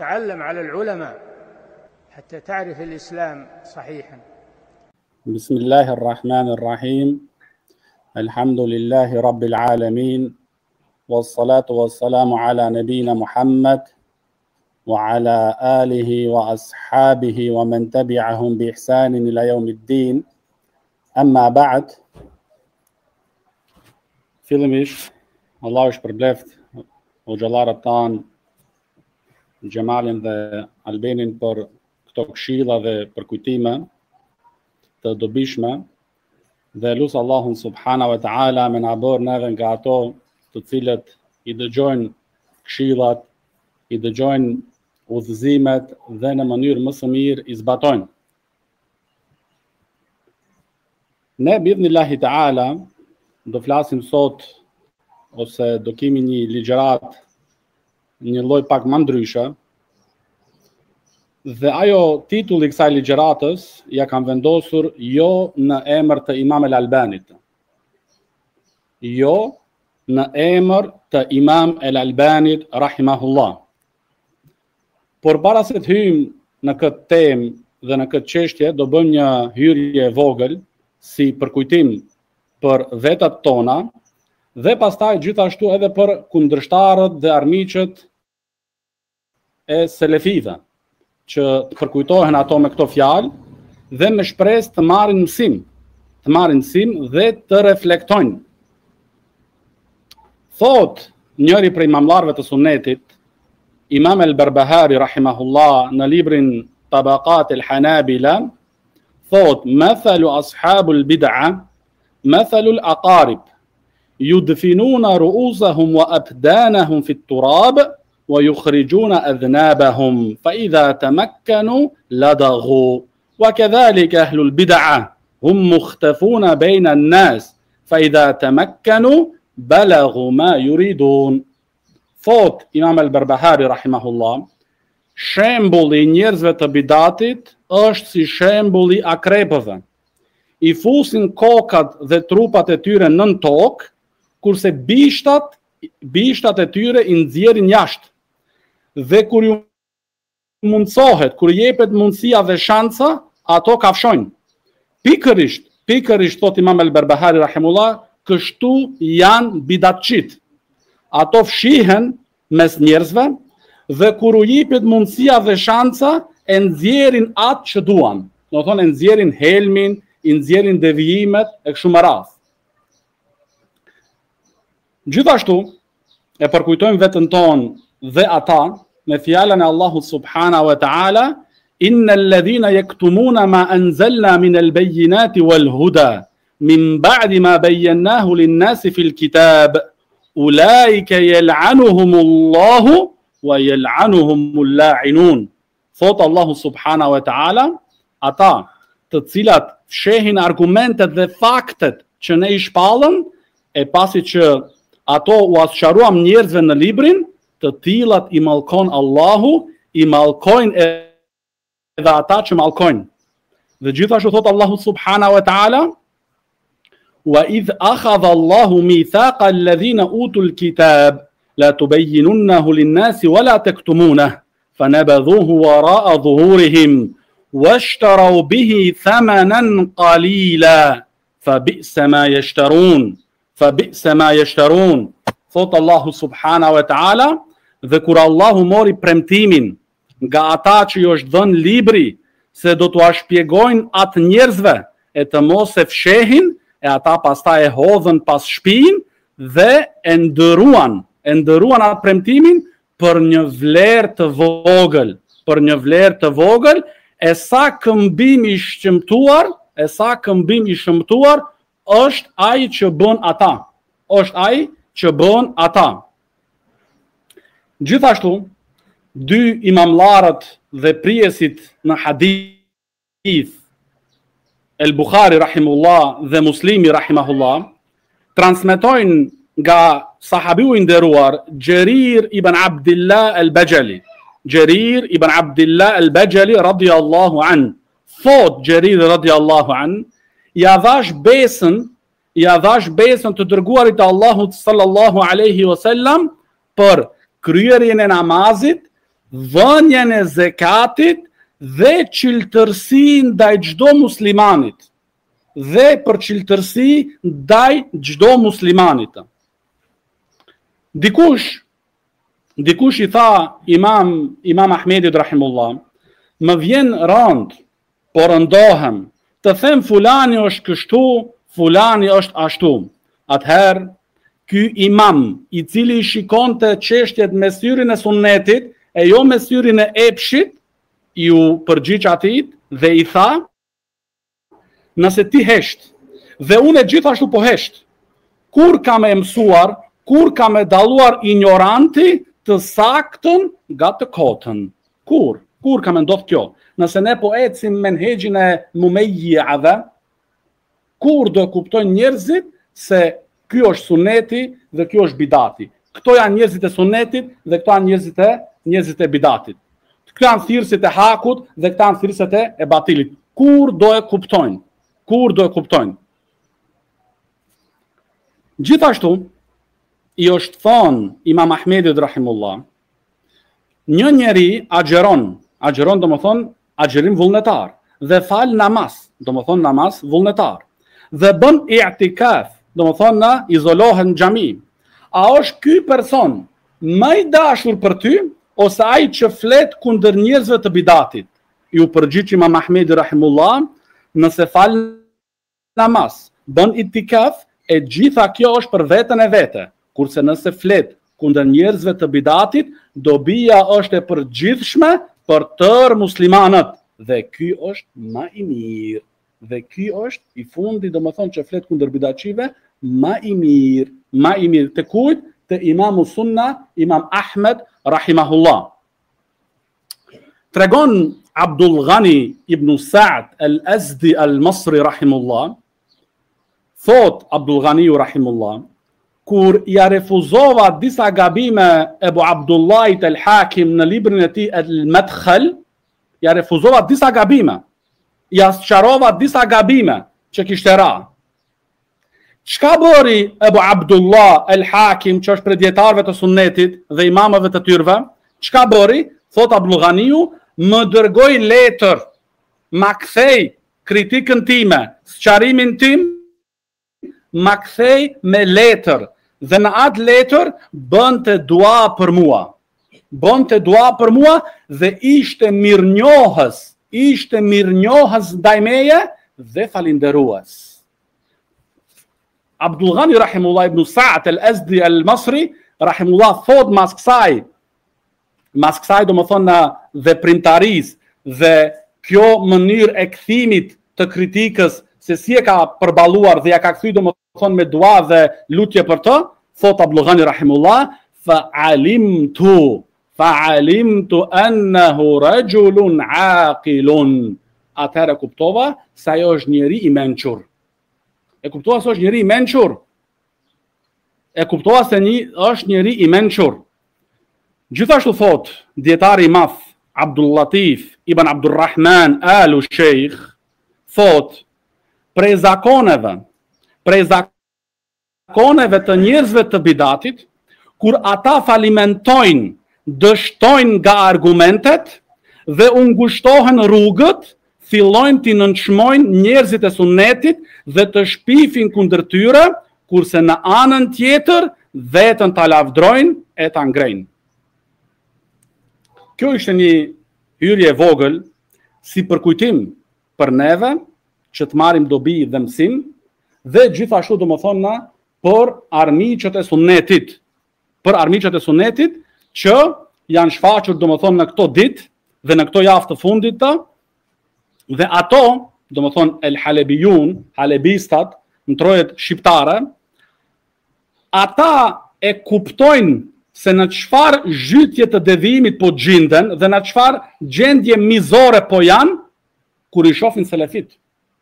تعلم على العلماء حتى تعرف الإسلام صحيحا. بسم الله الرحمن الرحيم. الحمد لله رب العالمين، والصلاة والسلام على نبينا محمد وعلى آله وأصحابه ومن تبعهم بإحسان إلى يوم الدين. أما بعد. Filmish, Allah është përbleft o xhallarët tanë, Gjemalin dhe Albenin për këto këshilla dhe për kujtime të dobishme, dhe lusë Allahun subhanahu wa ta'ala me na bërë neve nga ato të cilët i dëgjojnë këshillat, i dëgjojnë udhëzimet dhe në mënyrë më së mirë i zbatojnë. Ne bi'idhnillahi ta'ala do flasim sot, ose do kemi një ligjërat, një lloj pak më ndryshe, dhe ajo titulli i kësaj ligjëratës ja kam vendosur jo në emër të Imam el-Albanit, jo në emër të Imam el-Albanit rahimahullah. Por para se të hyjmë në këtë temë dhe në këtë çështje, do bëjmë një hyrje e vogël si përkujtim për vetat tona, dhe pastaj gjithashtu edhe për kundërshtarët dhe armiqët e selefive, që të përkujtohen ato me këto fjalë dhe me shpresë të marrin mësim dhe të reflektojnë. Thot njëri prej imamlarëve të sunnetit, Imam el-Barbahari rahimahullah, në librin Tabaqat el-Hanabila, thot: "Mathalu ashabul bid'a mathalu al-aqarib yudfinuna ru'usahum wa abdanahum fi at-turab wa yukhrijuna adhnabahum fa idha tamakkanu ladaghu wa kadhalika ahlul bid'ah hum mukhtafuna bayna an-nas fa idha tamakkanu balaghu ma yuridun." Thot Imam el-Barbahari rahimahullah, shembulli i njerëzve të bidatit është si shembulli i akrepëve. I fusin kokat dhe trupat e tyre nën tokë, kurse bishtat e tyre i nxjerrin jashtë. Dhe kur ju mundsohet, kur jepet mundësia dhe shanca, ato kafshojnë. Pikërisht thot Imam el-Barbahari rahimahullah, kështu janë bidatçit. Ato fshihen mes njerëzve dhe kur u jepet mundësia dhe shanca, e nxjerrin atë që duan. Do thonë, e nxjerrin helmin, i nxjerrin devijimet e kështu me radhë. Gjithashtu e përkujtojmë veten tonë dhe ata me fjalën e Allahut subhanahu wa ta'ala: "Innal ladhina yaktumuna ma anzalna min al-bayyinati wal huda min ba'di ma bayyanahu lin-nasi fil kitab ulaika yal'anuhumullahu wa yal'anuhumul la'inun." Thot Allahu subhanahu wa ta'ala, ata të cilat fshehin argumentet dhe faktet që ne i shpallëm, e pasi që ato u asqaruam njerëzve në librin, të tillat i mallkon Allahu, i mallkojnë edhe ata që mallkojnë. Dhe gjithashtu thot Allahu subhanahu wa ta'ala: "Wa idh akhadha Allahu mithaqa alladhina utul kitab la tubayyinunnahu lin-nasi wa la taktumunahu fanabadhuhu wara'a dhuhurihim واشتروا به ثمنا قليلا فبئس ما يشترون. Thot Allahu subhanahu wa ta'ala, dhe kur Allahu mori premtimin nga ata që ju është dhënë libri se do t'u shpjegojnë atë njerëzve e të mos e fshehin, e ata pastaj e hodhën pas shtëpinë dhe e ndëruan atë premtimin për një vlerë të vogël, e sa këmbim i shëmtuar është ai që bën ata. Gjithashtu, dy imamlarët dhe prijesit në hadith, el-Bukhari rahimullah dhe Muslimi rahimahullah, transmetojnë nga sahabiu i nderuar Jerir ibn Abdillah al-Bajali. Jerir ibn Abdillah al-Bajali radiyallahu an. Thot Jerir radiyallahu an, ja dhash besën të dërguarit të Allahut sallallahu alaihi wasallam për kryerjen e namazit dhënien e zekatit dhe çiltërsi ndaj çdo muslimanit. Dhe për çiltërsi ndaj çdo muslimanit. Dikush i tha Imam Ahmedit rahimullah, më vjen rënd, po rëndohem, të them fulani është kështu, fulani është ashtu. Atëherë, ky imam, i cili shikonte çështjet me syrin e sunnetit, e jo me syrin e epshit, ju përgjigj atij dhe i tha, nëse ti hesht, dhe unë gjithashtu po hesht, kur ka me mësuar, kur ka me dalluar ignoranti të saktën nga të kotën? Kur ka me ndodhur kjo? Nëse ne po ecim menhegjin e mumejjiave, kur do kuptojnë njerëzit se ky është suneti dhe ky është bidati? Këto janë njerëzit e sunetit dhe këto janë njerëzit e bidatit. Këto janë thirrësit e hakut dhe këto janë thirrësit e batilit. Kur do e kuptojnë? Gjithashtu, i është thonë Imam Ahmedit rahimullah, një njeri agjeron do më thonë agjerim vullnetar, dhe fal namaz, do më thonë namaz vullnetar, dhe bën i'tikaf, do më thonë na izolohen në xhami. A është ky person më i dashur për ty, ose ai që flet kundër njerëzve të bidatit? Ju përgjigj Imam Ahmedi rahimullah, nëse fal namaz, bën i'tikaf, e gjitha kjo është për veten e vete. Kurse nëse flet kundër njerëzve të bidatit, dobia është e përgjithshme për tërë muslimanët. Dhe ky është më i mirë. Dhe ky është i fundi, do më thonë që flet kundër bidatçive, më i mirë. Të kujt? Të Imamu Sunna, Imam Ahmed rahimahullah. Tregon Abdul Ghani ibn Sa'd al-Azdi al-Masri rahimullah, thot Abdul Ghaniu rahimullah, kur ja refuzova disa gabime Ebu Abdullahit al-Hakim në librin e tij al-Madkhal, ja refuzova disa gabime, ja sqarova disa gabime që kishte ra. Çka bëri Ebu Abdullah al-Hakim, që është prej dietarëve të sunnetit dhe imamëve të tyrve? Çka bëri? Thot Abdul Ghaniu, më dërgoi letër, ma kthej kritikën time, sqarimin tim, ma kthej me letër, dhe në atë letër bënte dua për mua. Dhe ishte mirënjohës ndaj meje dhe falinderues. Abdul Ghani rahimullah ibn Sa'd al-Azdi al-Masri rahimullah thot mas kësaj do më thonë dhe primtaris dhe kjo mënyrë e kthimit të kritikës, se si e ka përballuar dhe ja ka kthy do më thonë me dua dhe lutje për të, thot Abdul Ghani rahimullah, fa'alimtu annahu rajulun aqilun. Atëherë kuptova se ajo është njeri i mençur. Është njeri i mençur. Gjithashtu thot dietari i madh Abdul Latif ibn Abdurrahman al-Sheikh, thot prej zakoneve të njerëzve të bidatit, kur ata falimentojnë, dështojnë nga argumentet dhe u ngushtohen rrugët, fillojnë t'i nënçmojnë njerëzit e sunnetit dhe të shpifin kundër tyre, kurse në anën tjetër vetën ta lavdrojnë e ta ngrejnë. Kjo ishte një hyrje vogël si përkujtim për neve që të marrim dobi dhe mësim, dhe gjithashtu do më thonë na për armiqët e sunnetit, që janë shfaqur do më thonë në këto ditë dhe në këto javë të fundit të, dhe ato, do më thonë el halebijun, halebistat, në trojet shqiptare, ata e kuptojnë se në çfarë zhytje të devijimit po gjinden dhe në çfarë gjendje mizore po janë, kur i shohin selefit.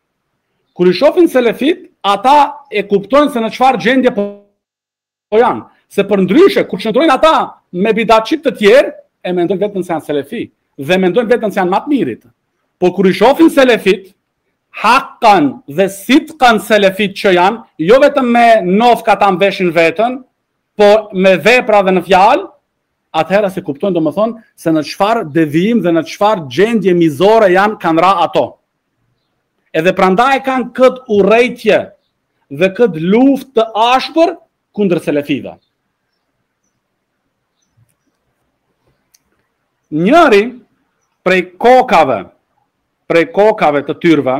Ata e kuptojnë se në çfarë gjendje po janë. Se për ndryshe, kur qëndrojnë ata me bidatçit të tjerë, e mendojnë vetëm se janë selefi dhe mendojnë vetëm se janë më të mirit. Po kur i shohin selefit, haqqan dhe sitqan selefit që janë, jo vetëm me nofka ta mbeshin veten, po me vepra dhe në fjalë, atëherë se kuptojnë domethënë se në çfarë devijim dhe në çfarë gjendje mizore kanë ra ato. Edhe prandaj kanë këtë urrëtie dhe këtë luftë të ashpër kundër selefive. Njëri prej kokave të tyrve,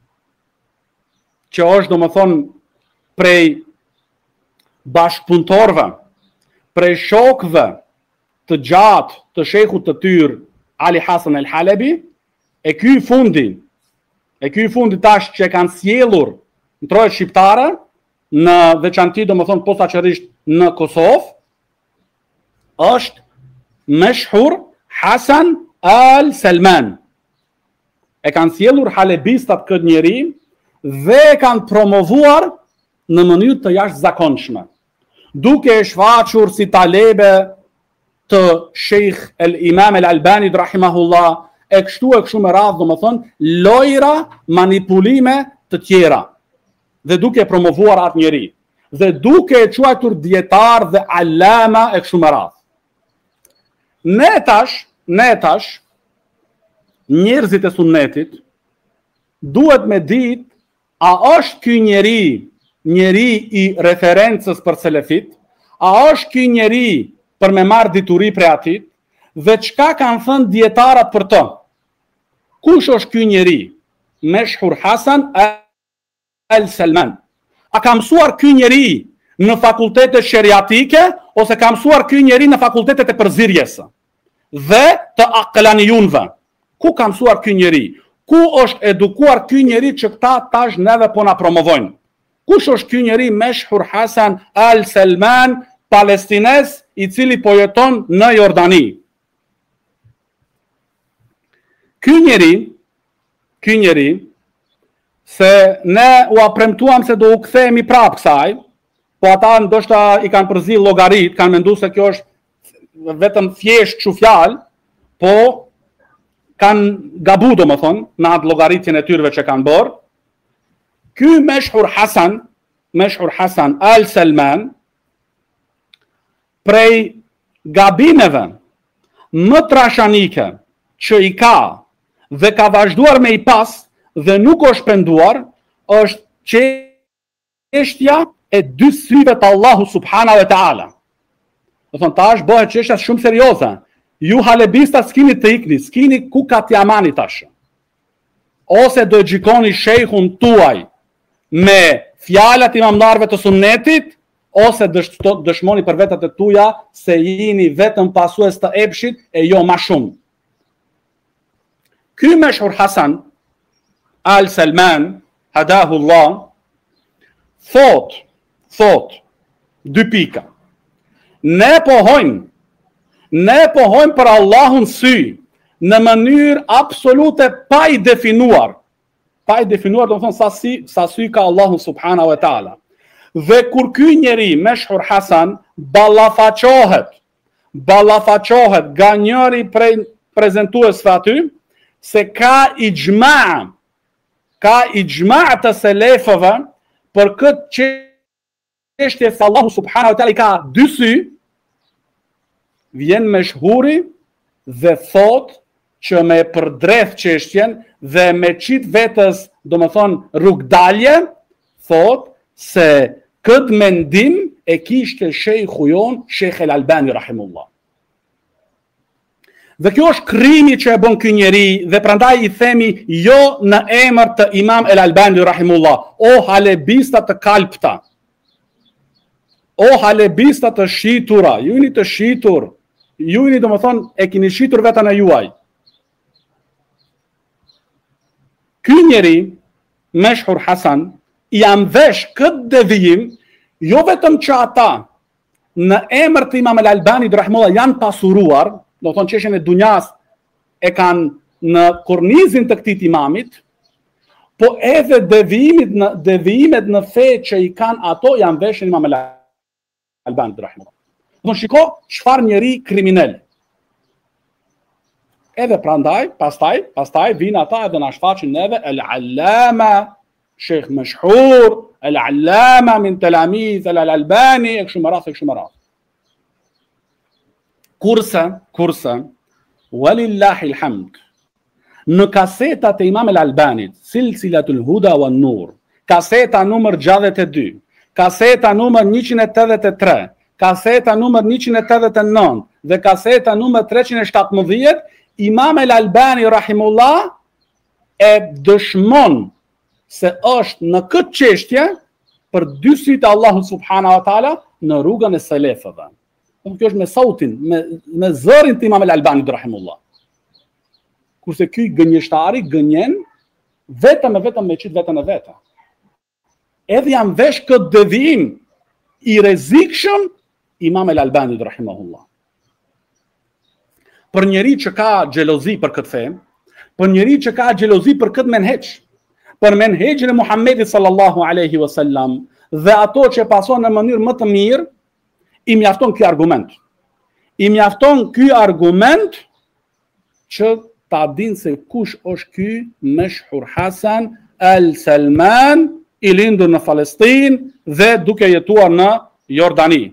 që është domethënë prej bashkëpunëtorëve, prej shokëve të gjatë të shehut të tyr Ali Hasan El Halebi, e ky fundi tash që kanë sjellur në trojet shqiptare, në veçanti domethënë posaçërisht në Kosovë, është Meshhur Hasan Al Salman. E kanë sjellur halebistat këtë njeri dhe e kanë promovuar në mënyrë të jashtëzakonshme, duke e shfaqur si talebe të Sheikh El Imam El Albani rahimahullah, e kështu me radhë, domethënë lojra, manipulime të tjera, dhe duke e promovuar atë njeri, dhe duke e quajtur dietar dhe alama e kështu me radhë. Ne tash njerëzit e sunnetit duhet me ditë a është ky njeri i referencës për selefit, a është ky njeri për me marrë dituri prej atit, dhe çka kanë thënë dietarët për të. Kush është ky njeri? Meshhur Hasan Al Salman. A ka mësuar ky njeri në fakultetet sheriatike ose ka mësuar ky njeri në fakultetet e përzirjes dhe të aqlaniyunve? Ku ka mësuar ky njeri? Ku është edukuar ky njeri që këta tash neve po na promovojnë? Kush është ky njeri Meshhur Hasan Al Salman, palestines, i cili po jeton në Jordani? Ky njeri, se ne u premtuam se do u kthehemi prapë kësaj, po ata ndoshta i kanë përzier llogarit, kanë menduar se kjo është vetëm thjesht çu fjalë, po kanë gabu domethënë në atë llogaritjen e tyre që kanë bërë. Ky Meshhur Hasan Al Salman, prej gabimeve më trashanike që i ka dhe ka vazhduar me i pas dhe nuk është penduar, është çështja e dy syve të Allahu subhanahu wa taala. Do thonë tash bëhet çështja shumë serioze. Ju halebista s'kini të ikni, s'kini ku ka t'jamani tash. Ose do gjikoni shejhun tuaj me fjalat imamdarëve të sunnetit, ose dëshmoni për vetat e tuja se jini vetëm pasues të epshit e jo ma shumë. Ky Meshhur Hasan Al Salman, hadahullah, thot, dy pika. Ne pohojmë për Allahun sy, në mënyrë absolute pa i definuar. Pa i definuar, do të thonë sa sy ka Allahu subhanahu wa taala. Dhe kur ky njeri Meshhur Hasan ballafaqohet nga njëri prej prezantuesve aty, se ka ijma të selefëve për këtë çështje se Allahu subhanahu wa taala i ka dy sy, vjen Meshhuri dhe thot që me përdreth çështjen dhe me qit vetës, domethënë rrugdalje, thot se këtë mendim e kishte shejhu jon Sheikh El Albani rahimullah. Dhe kjo është krimi që e bën ky njeri, dhe prandaj i themi jo në emër të Imam El Albani rahimullah, o halebista të kalpta, o halebista të shitura, ju jeni të shitur, ju jeni domethënë e keni shitur vetën e juaj. Ky njeri Meshhur Hasan jam vesh këtë devijim, jo vetëm që ata në emër të Imam El Albani rahimullah janë pasuruar, do të thonë çështjen e dunjas e kanë në kornizin të këtij imamit, po edhe devijimet në fe që i kanë ato janë veshën Imam El Albani rahimullah. Do të shiko çfarë njeri kriminal. Edhe prandaj, pastaj vinë ata edhe na shfaqin neve El-Allama Sheikh Meshhur, El-Allama min talamiz El Albani, e kështu me radhë. Kurse, walillahi alhamd, në kasetat e Imam al-Albanit, Silsilatul Huda wan Nur, kaseta numër 62, kaseta numër 183, kaseta numër 189 dhe kaseta numër 317, Imam al-Albani rahimullah e dëshmon se është në këtë çështje për dy sytë Allahu subhanahu wa taala në rrugën e selefëve. Kjo është me sautin, me zërin të Imam al-Albani rahimullah. Kurse ky gënjeshtari gënjen vetëm me qitë vetën e veta. Edhe jam vesh këtë devijim i rrezikshëm Imam al-Albani rahimahullah. Për njeri që ka xhelozi për këtë fe, për njeri që ka xhelozi për këtë menheq, për menheqin e Muhammedit sallallahu alaihi wasallam dhe ato që pason në mënyrë më të mirë, i mjafton ky argument. I mjafton ky argument që ta din se kush është ky Meshhur Hasan al-Salman, i lindur në Palestinë dhe duke jetuar në Jordani.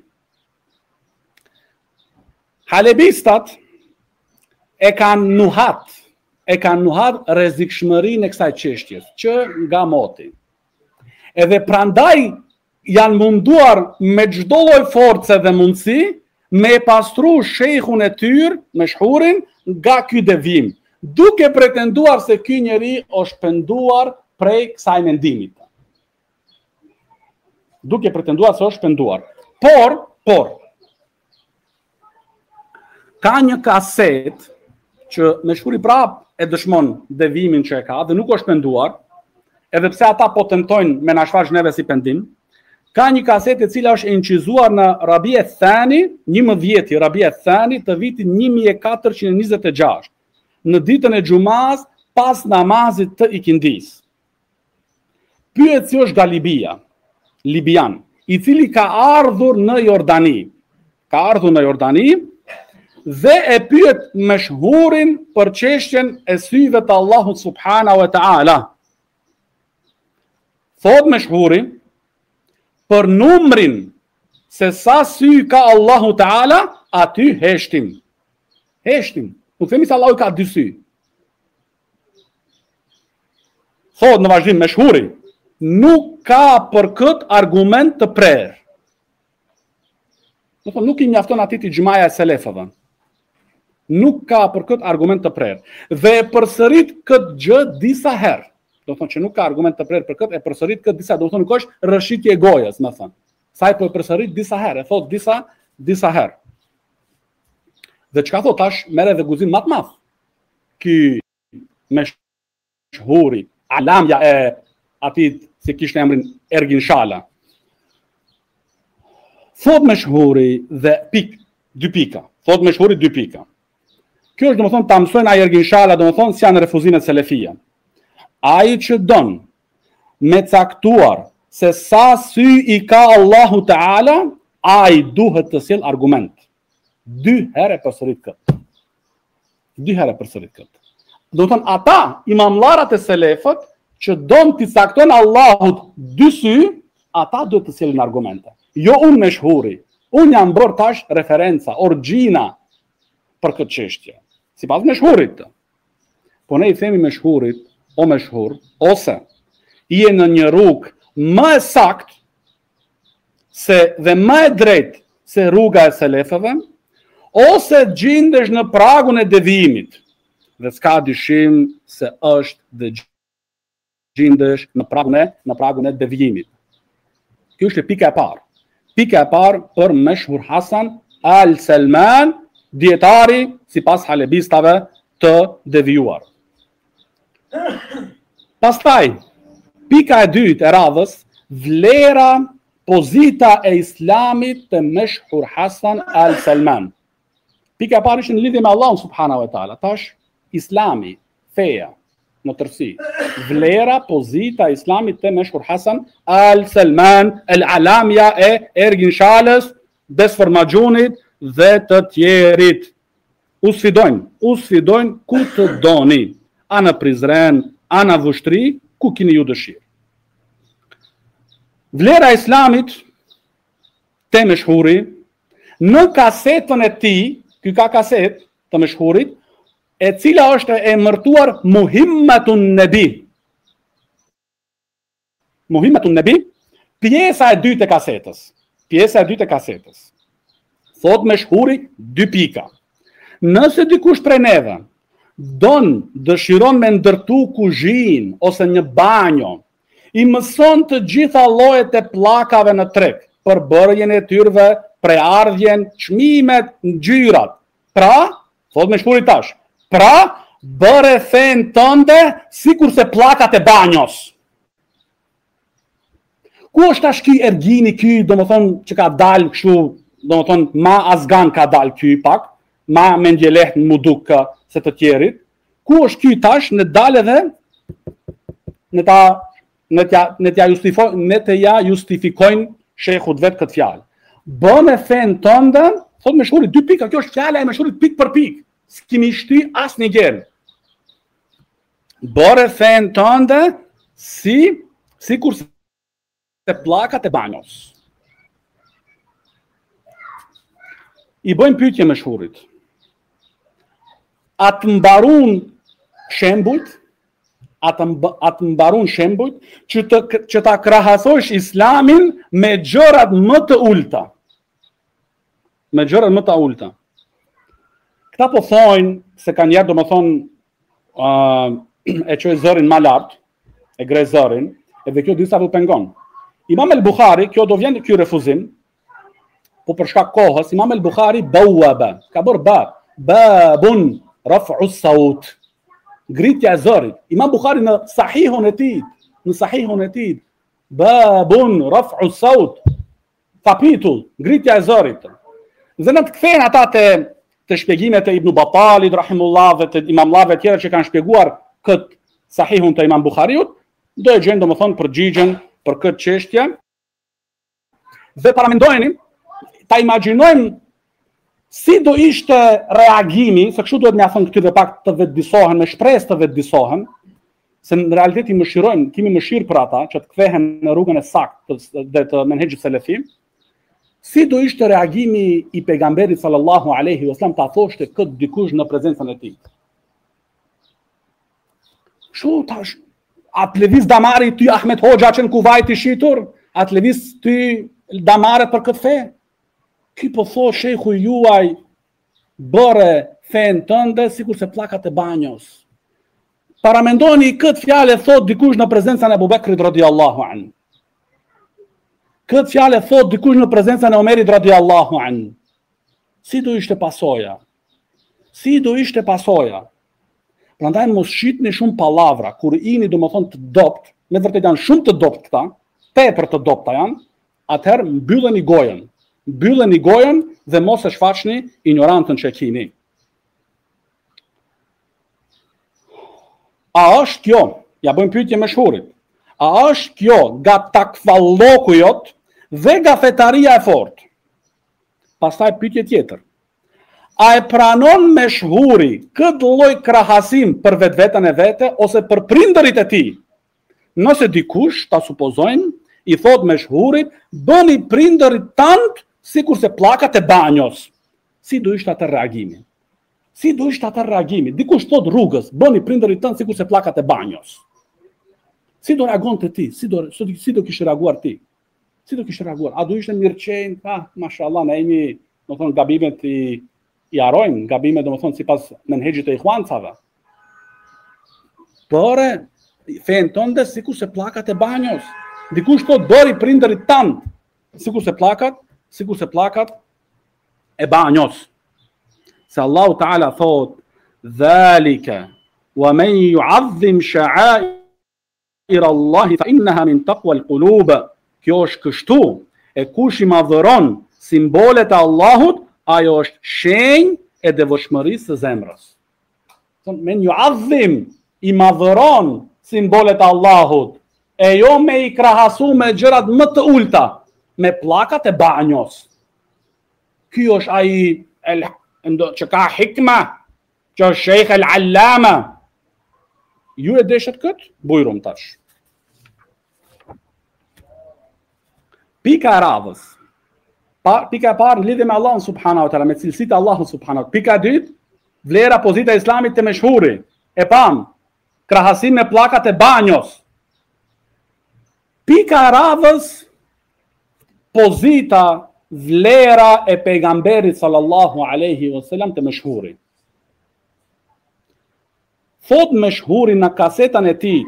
Halebistat e kanë nuhat rrezikshmërinë e kësaj çështjes që nga moti. Edhe prandaj janë munduar me çdo lloj force dhe mundësi me pastru shejkhun e tyre, Meshhurin, nga ky devijim, duke pretenduar se ky njeri është penduar prej kësaj mendimit. Duke pretenduar se është penduar. Por ka një kaset që Meshhuri prap e dëshmon devijimin që e ka dhe nuk është penduar, edhe pse ata po tentojnë me na shfaq neve si pendim. Ka një kaset e cila është incizuar në Rabi' Thani, 11 Rabi' Thani të vitit 1426, në ditën e xumaz pas namazit të ikindis. Pyet si është Galibia, libian, i cili ka ardhur në Jordani, dhe e pyet Meshhurin për çështjen e syve të Allahut subhanahu wa taala. Thot Meshhuri, për numrin se sa sy ka Allahu taala, aty heshtim. Nuk themi se Allahu ka dy sy. Thot në vazhdim Meshhuri, nuk ka për këtë argument të prerë. Nuk i mjafton atij të xhmaja e selefëve. Nuk ka për këtë argument të prerë. Dhe e përsërit këtë gjë disa herë. Do thonë që nuk ka argument të prerë për këtë, e përsërit këtë disa, do thonë nuk është rrëshitje e gojës, më thënë. Saj po e përsërit disa herë, e thot disa herë. Dhe çka thot tash, merr edhe guzim më të madh. Ky Meshhuri, alamja e atij si kishte emrin Ergin Shala. Thot Meshhuri dhe dy pika. Thot Meshhuri 2 pika. Kjo është domethënë ta mësojnë ai Ergin Shala, domethënë si janë refuzimet selefia. Ai që don me caktuar se sa sy i ka Allahu Teala, ai duhet të sjell argument. 2 herë përsërit këtë. 2 herë përsërit këtë. Domethënë ata imamllarat e selefët që don t'i caktojnë Allahut 2 sy, ata duhet të sjellin argumente. Jo unë Meshhuri. Unë jam bërë tash referenca, origjina për këtë çështje. Sipas Meshhurit. Po ne I themi Meshhurit, o Meshhur, ose je në një rrugë më e saktë se dhe më e drejtë se rruga e selefëve, ose gjendesh në pragun e devijimit. Dhe s'ka dyshim se është dhe gjendesh në pragun e devijimit. Kjo është pika e parë. Pika e parë për Meshhur Hasan al-Salman, dietari sipas halebistave të devijuar. Pastaj, pika e dytë e radhës, vlera, pozita e Islamit të Meshhur Hasan al-Salman. Pika e parë është në lidhje me Allahun subhanahu wa taala. Tash Islami, feja, në tërësi. Vlera, pozita e Islamit të Meshhur Hasan al-Salman, al-alamja e Ergin Shalës, Desformagjunit dhe të tjerit. U sfidojnë ku të doni. A në Prizren, a në Vushtri, ku kini ju dëshirë. Vlera e Islamit të Meshhuri, në kasetën e tij ky ka kaset të mëshhurit, e cila është e emërtuar Muhimmatun Nabi. Muhimmatun Nabi, pjesa e dytë e kasetës. Pjesa e dytë e kasetës. Thot mëshhuri 2 pika. Nëse dikush prej neve dëshiron me ndërtu kuzhinë ose një banjo, i mëson të gjitha llojet e pllakave në treg, për bërjen e tyrve, preardhjen, çmimet, ngjyrat. Pra, thot mëshhuri tash, pra bëre fen tënde sikurse pllakat e banjos. Ku është tash ky ergini, ky domethënë që ka dalë kështu, domethënë ma azgan ka dalë ky pak, ma mendjeleh mu duk se të tjerit. Ku është ky tash në dalë edhe në të ja justifikojnë shehut vet këtë fjalë. Bën e fen tënde, thot mëshhuri 2 pika, kjo është fjala e mëshhurit pik për pik. S'kemi shty asnjë gjë. Bëre fen tënde sikur se pllakat e banjos. I bëjmë pyetje mëshhurit. A të mbarun shembujt? A të mbarun shembujt që ta krahasojsh islamin me gjërat më të ulta? Me gjërat më të ulta. Këta po thojnë se kanë njerë domethënë e çoj zërin më lart, e gre zërin, edhe kjo disa vë pengon. Imam el-Bukhari, kjo do vjen ky refuzim, po për shkak kohës, Imam el-Bukhari bawaba, ka bërë babun raf'u saut, ngritja e zërit. Imam Bukhari në sahihun e tij, babun raf'u saut, kapitull, ngritja e zërit. Dhe në të kthehen ata të shpjegimet e Ibn Battalit rahimullah dhe të imamllave tjerë që kanë shpjeguar këtë sahihun të Imam Bukhariut, do e gjejnë domethënë përgjigjen për këtë çështje. Dhe paramendojeni, ta imagjinojmë si do ishte reagimi, se kështu duhet me thënë këtyre pak të vetëdijsohen, me shpresë të vetëdijsohen, se në realitet i mëshirojmë, kemi mëshirë për ata që të kthehen në rrugën e saktë dhe të menhexhit selefi. Si do ishte reagimi i pejgamberit sallallahu alaihi wasallam ta thoshte këtë dikush në prezencën e tij? Kështu tash, a të lëviz damari ty Ahmet Hoxha që në Kuvajt i shitur? A të lëviz ty damare për këtë fe? Ky po thosh shehu juaj bëre fen tënde sikur se pllakat e banjos. Paramendoni këtë fjalë thot dikush në prezencën e Abu Bekrit radhiyallahu anhu. Këtë fjalë thot dikush në prezencën e Omerit radhiyallahu anhu. Si do ishte pasoja? Si do ishte pasoja? Prandaj mos shitni shumë pallavra, kur jeni domethënë të dopt, me vërtet janë shumë të dopt këta, tepër të dopta janë, atëherë mbylleni gojën dhe mos e shfaqni ignorancën që keni. A është kjo, ja bëjmë pyetje mëshhurit, a është kjo nga takvalloku jot dhe nga fetaria e fortë? Pastaj pyetje tjetër. A e pranon mëshhuri këtë lloj krahasim për vetveten e vete ose për prindërit e tij? Nëse dikush, ta supozojmë, i thot mëshhurit, bëni prindërit tant sikur se pllakat e banjos. Si do ishte atë reagimi? Si do ishte atë reagimi? Dikush thot rrugës, bëni prindërit tant sikur se pllakat e banjos. Si do reagonte ti? Si do kishe reaguar ti? Si do kishe reaguar? A do ishte mirëqenj? Mashallah, ne jemi, domethënë gabimet i harojmë, gabimet domethënë sipas menhexhit të ikhwancave. Por fen tënde sikur se pllakat e banjos. Dikush thot bëri prindërit tant sikur se pllakat e banjos. Se Allahu Taala thot: "Dhalika wa man yu'azzim sha'air Allah fa innaha min taqwa al-qulub." Kjo është kështu, e kush i madhëron simbolet e Allahut, ajo është shenjë e devotshmërisë së zemrës. Men yu'azzim, i madhëron simbolet e Allahut, e jo me i krahasu me gjërat më të ulta, me pllakat e banjos. Ky është ai që ka hikma, që është Sheikh el-Allama. Ju e deshet këtë? Bujrum tash. Pika e radhës. Pika e parë lidhje me Allahun subhanahu wa taala, me cilësitë e Allahut subhanahu wa taala. Pika e dytë, vlera pozita e Islamit të meshhuri. E pam, krahasim me pllakat e banjos. Pika e radhës, pozita, vlera e pejgamberit sallallahu alaihi wasallam të meshhuri. Thot meshhuri në kasetan e tij,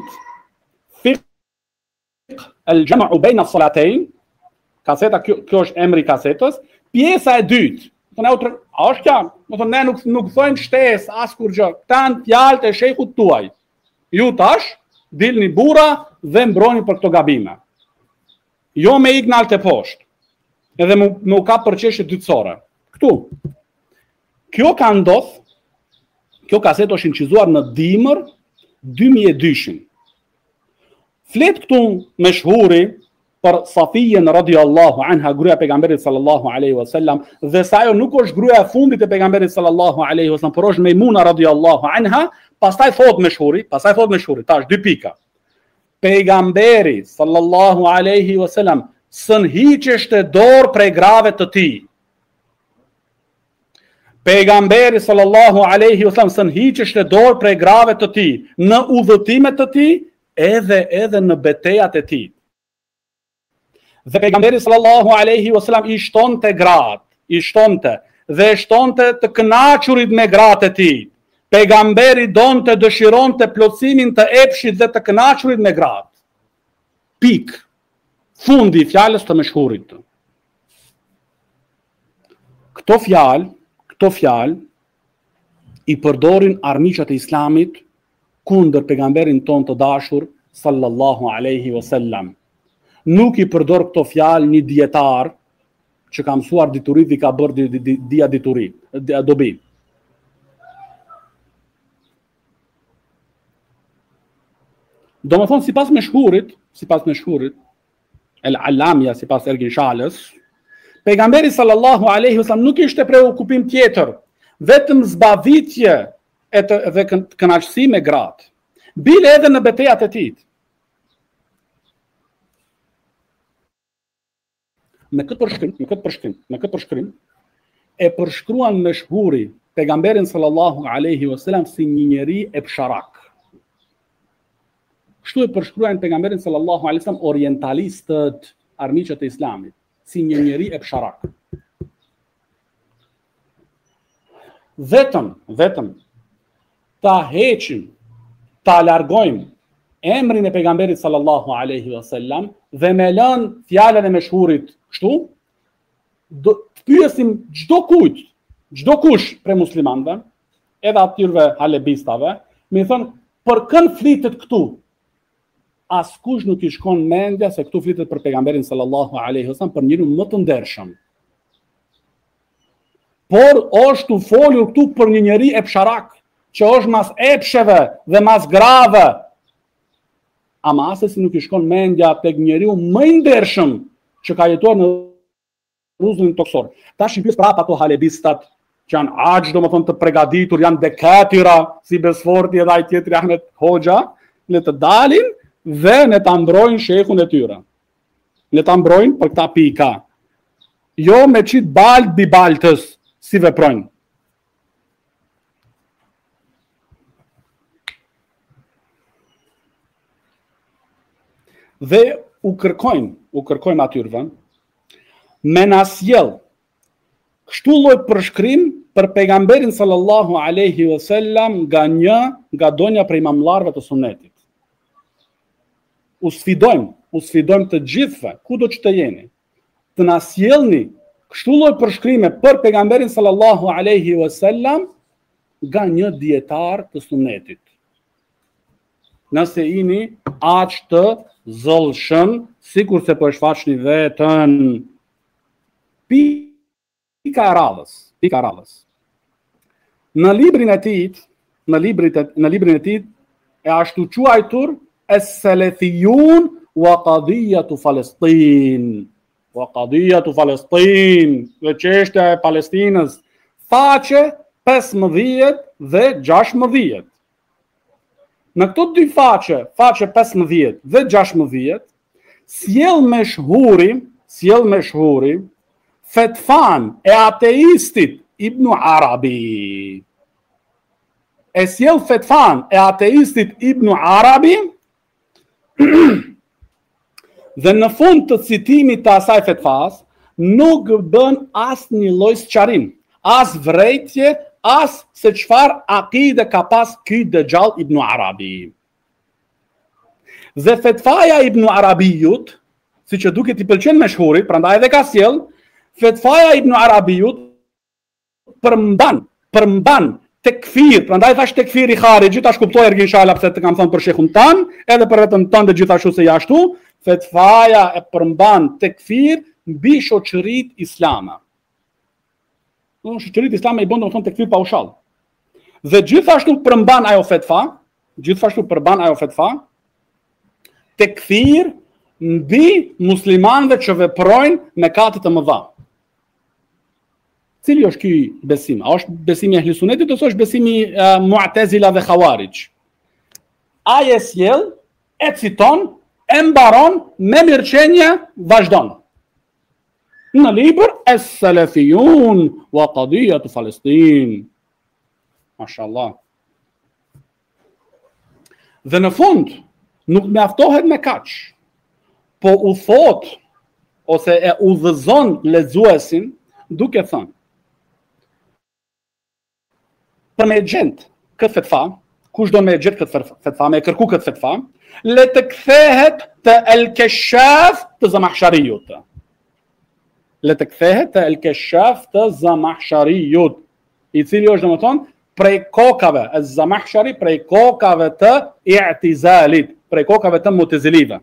Fiqh al-Jam'u bayna as-salatayn, kaseta kjo është emri i kasetës, pjesa e dytë. A është kjo? Do thonë ne nuk thojmë shtesë as kur gjë. Tan fjalët e shejhut tuaj. Ju tash dilni burra dhe mbroni për këto gabime. Jo me ik nalt e poshtë. Edhe me u kap për çështje dytësore. Ktu. Kjo ka ndodhur. Kjo kasetë është incizuar në dimër 2002. Flet këtu meshhuri për Safijen radhiyallahu anha, gruaja e pejgamberit sallallahu alaihi wasallam, dhe sa ajo nuk është gruaja e fundit e pejgamberit sallallahu alaihi wasallam, por është Meimuna radhiyallahu anha, pastaj thot meshhuri, tash dy pika. Pejgamberi sallallahu alaihi wasallam sën hiqeshte dorë prej grave të tij. Pejgamberi sallallahu alaihi wasallam sën hiqeshte dorë prej grave të tij, në udhëtimet të tij, edhe në betejat e tij. Dhe pejgamberi sallallahu alaihi wasallam i shtonte gratë, dhe shtonte të kënaqurit me gratë e tij. Pejgamberi donte, dëshironte plotësimin të epshit dhe të kënaqurit me gratë. Pik. Fundi i fjalës të meshhurit. Këto fjalë i përdorin armiqat e Islamit kundër pejgamberin ton të dashur sallallahu alaihi wasallam. Nuk i përdor këto fjalë një dietar që ka mësuar diturit i ka bërë dia dituri, dobi. Do më thonë, sipas meshhurit, el-Allamja, sipas Ergin Shalës, pejgamberi sallallahu alaihi wasallam nuk ishte preokupim tjetër, vetëm zbavitje dhe kënaqësi me gratë. Bile edhe në betejat e tij. Në këtë përshkrim e përshkruan meshhuri pejgamberin sallallahu alaihi wasallam si një njeri e psharak. Kështu e përshkruajnë pejgamberin sallallahu alaihi wasallam orientalistët, armiqët e Islamit, si një njeri e psharak. Vetëm ta heqim, ta largojmë emrin e pejgamberit sallallahu alaihi wasallam dhe me lënë fjalën e meshhurit kështu, të pyesim çdo kush prej muslimanëve, edhe atyre halebistave, me thënë për kën flitet këtu. Askush nuk i shkon mendja se këtu flitet për pejgamberin sallallahu alaihi wasallam, për njërin më të ndershëm. Por është u folur këtu për një njeri e psharak, që është mas epsheve dhe mas grave. Ama asesi nuk i shkon mendja tek njeriu më i ndershëm që ka jetuar në rruzullin toksor. Tash i pyes prapa ato halebistat që janë aq, domethënë të përgatitur, janë dekatira, si Besforti edhe ai tjetri Ahmet Hoxha, le të dalin dhe ne ta mbrojnë shehun e tyre. Ne ta mbrojnë për këta pika. Jo me qit balt bi baltës si veprojnë. Dhe u kërkojnë atyre me na sjell kështu lloj përshkrim për pejgamberin sallallahu alaihi wasallam nga donja prej mamllarëve të sunetit. U sfidojmë të gjithëve, kudo që të jeni, të na sjellni kështu lloj përshkrime për pejgamberin sallallahu alaihi wasallam nga një dietar të sunetit. Nëse jeni aq të zëllshëm, sikur se po e shfaqni vetën. Pika e radhës. Në librin e tij e ashtu quajtur Es-Salafiyun wa qadiyatu Palestin. Dhe çështja e Palestinës, faqe 15 dhe 16. Në këto dy faqe 15 dhe 16, sjell meshhuri fetfan e ateistit Ibn Arabi. E sjell fetfan e ateistit Ibn Arabi dhe në fund të citimit të asaj fetfas nuk bën as një lloj sqarim, as vrejtje, as se çfarë akide ka pas ky Dejjal Ibn Arabi. Dhe fetfaja Ibn Arabijut, si që duket i pëlqen meshhurit, prandaj edhe ka sjell, fetfaja Ibn Arabijut përmban tekfir, prandaj thash tekfir i Kharijit, tash kuptoj ergin inshallah pse të kam thënë për shehun tan, edhe për vetën tonë gjithashtu se jashtu, fetfaja e përmban tekfir mbi shoqëritë islame. Shoqëritë islame i bën domethënë tekfir paushall. Dhe gjithashtu përmban ajo fetfa, tekfir mbi muslimanëve që veprojnë me mëkate të mëdha. Cili është ky besim? A është besimi i Ehli Sunetit ose është besimi Mu'tazila dhe Khawarij? Ai e sjell, e citon, e mbaron me mirëqenie, vazhdon. Në libër Es-Salafiyun wa Qadiyatu Palestin. Mashallah. Dhe në fund nuk mjaftohet me kaq, po u thot ose e udhëzon lexuesin duke thënë: për me gjend këtë fetfa, kush do me gjend këtë fetfa, me kërku këtë fetfa, le të kthehet të El-Keshaf të Zamakhsharijut. Le të kthehet të El-Keshaf të Zamakhsharijut, i cili është domethënë prej kokave e Zamakhshari, prej kokave të i'tizalit, prej kokave të Mu'tazilive.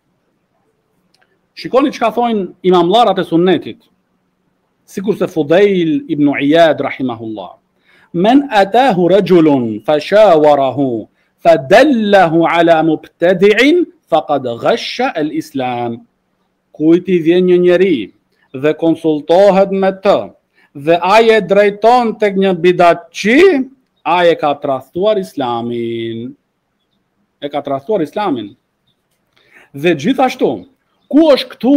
Shikoni çka thonë imamllarët e sunnetit, sikur se Fudail ibn Iyad rahimahullah. Men atahu rajulun fashawarahu fadallahu ala mubtadi'in faqad ghasha al-islam. Kujt i vjen një njeri dhe konsultohet me të dhe ai e drejton tek një bidatçi, ai e ka tradhtuar islamin. Dhe gjithashtu, ku është këtu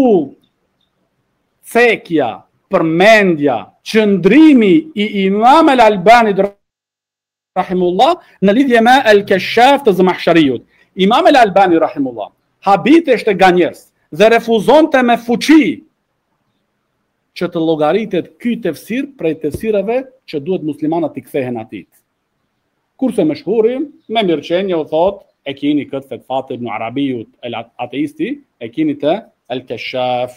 cekja, përmendja, qëndrimi i Imam al-Albani rahimullah në lidhje me El-Keshaf të Zamakhsharijut. Imam al-Albani rahimullah habiteshte nga njerëz dhe refuzonte me fuqi që të llogaritet ky tefsir prej tefsirave që duhet muslimanat t'i kthehen atij. Kurse meshhuri me mirëqenie u thot: e keni këtë fetfa të Ibn Arabijut, el ateisti, e keni të El-Keshaf.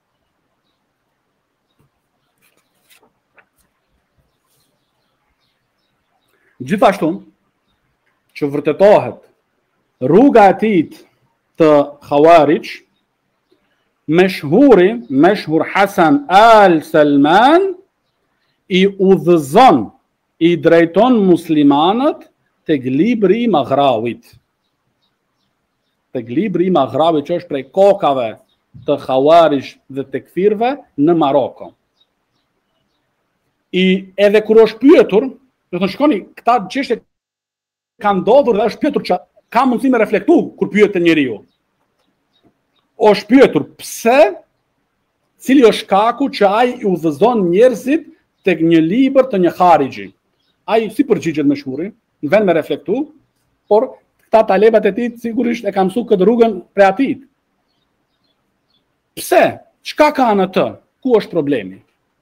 Gjithashtu, që vërtetohet rruga e tij të Khawarij, meshhur Hasan al-Salman i udhëzon, i drejton muslimanët tek libri i Maghrawit. Tek libri i Maghrawit që është prej kokave të Khawarij dhe tekfirëve në Maroko. Edhe kur është pyetur, do të shkoni, këta çështje kanë ndodhur dhe është pyetur që ka mundësi me reflektu kur pyetet njeriu. Është pyetur pse, cili është shkaku që ai i udhëzon njerëzit tek një libër të një Khariji. Ai si përgjigjet me shuri, në vend me reflektu, por këta talebat e tij sigurisht e kanë mësuar këtë rrugën prej atij. Pse? Çka ka në të? Ku është problemi?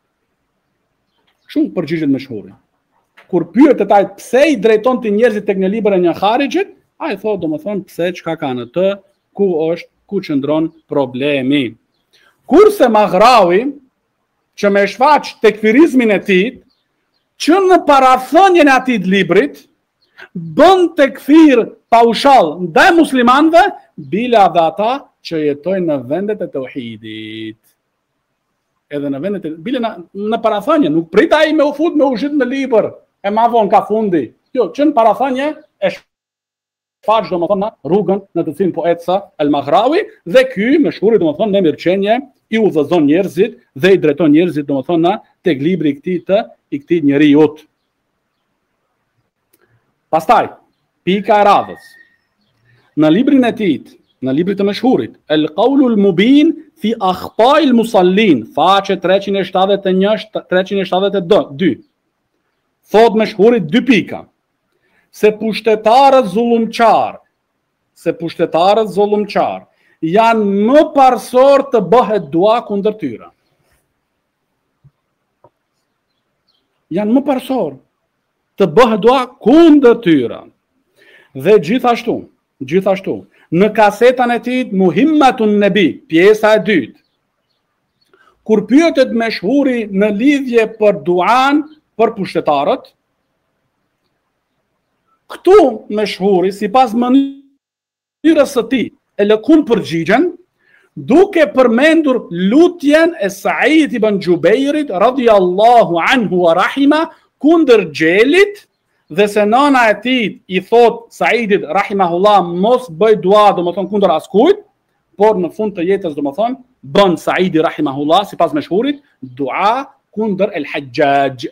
Shumë përgjigjet me shuri. Kur pyetet ai pse i drejton ti njerëzit tek një libër e një Kharijit, ai thotë domethënë pse, çka ka në të, ku qëndron problemi. Kurse Maghrawi, që me shfaq tekfirizmin e tij, që në parathënien e atij librit bën tekfir paushall ndaj muslimanëve, bila dhe ata që jetojnë në vendet e tauhidit. Edhe në vendet e bila në parathënie, nuk prit ai me u fut me u zhyt në libër, e ma vonë ka fundi. Jo, që në parathënie e shfaq domethënë rrugën në të cilin po ecsa al-Maghrawi, dhe ky meshhuri domethënë me mirëqenie i udhëzon njerëzit dhe i drejton njerëzit domethënë tek libri i këtij njeriu. Pastaj, pika e radhës. Në librin e tij, në librit të meshhurit, El Qaulul Mubin fi Akhtail Musallin, faqe 371-372. Thot meshhurit 2 pika. Se pushtetarët zullumçar janë më parsor të bëhet dua kundër tyre. Janë më parsor të bëhet dua kundër tyre. Dhe gjithashtu, në kasetan e tij Muhimmatun Nabi, pjesa e 2, kur pyetet meshhuri në lidhje për duan për pushtetarët, këtu meshhuri sipas mënyrës së tij e lëkun përgjigjen duke përmendur lutjen e Said ibn Jubairit radhiyallahu anhu wa rahima kundër xhelit, dhe se nana e tij i thot Saidit rahimahullah mos bëj dua, domethën kundër askujt, por në fund të jetës domethën bën Saidi rahimahullah sipas meshhurit dua kundër El Hajjaj.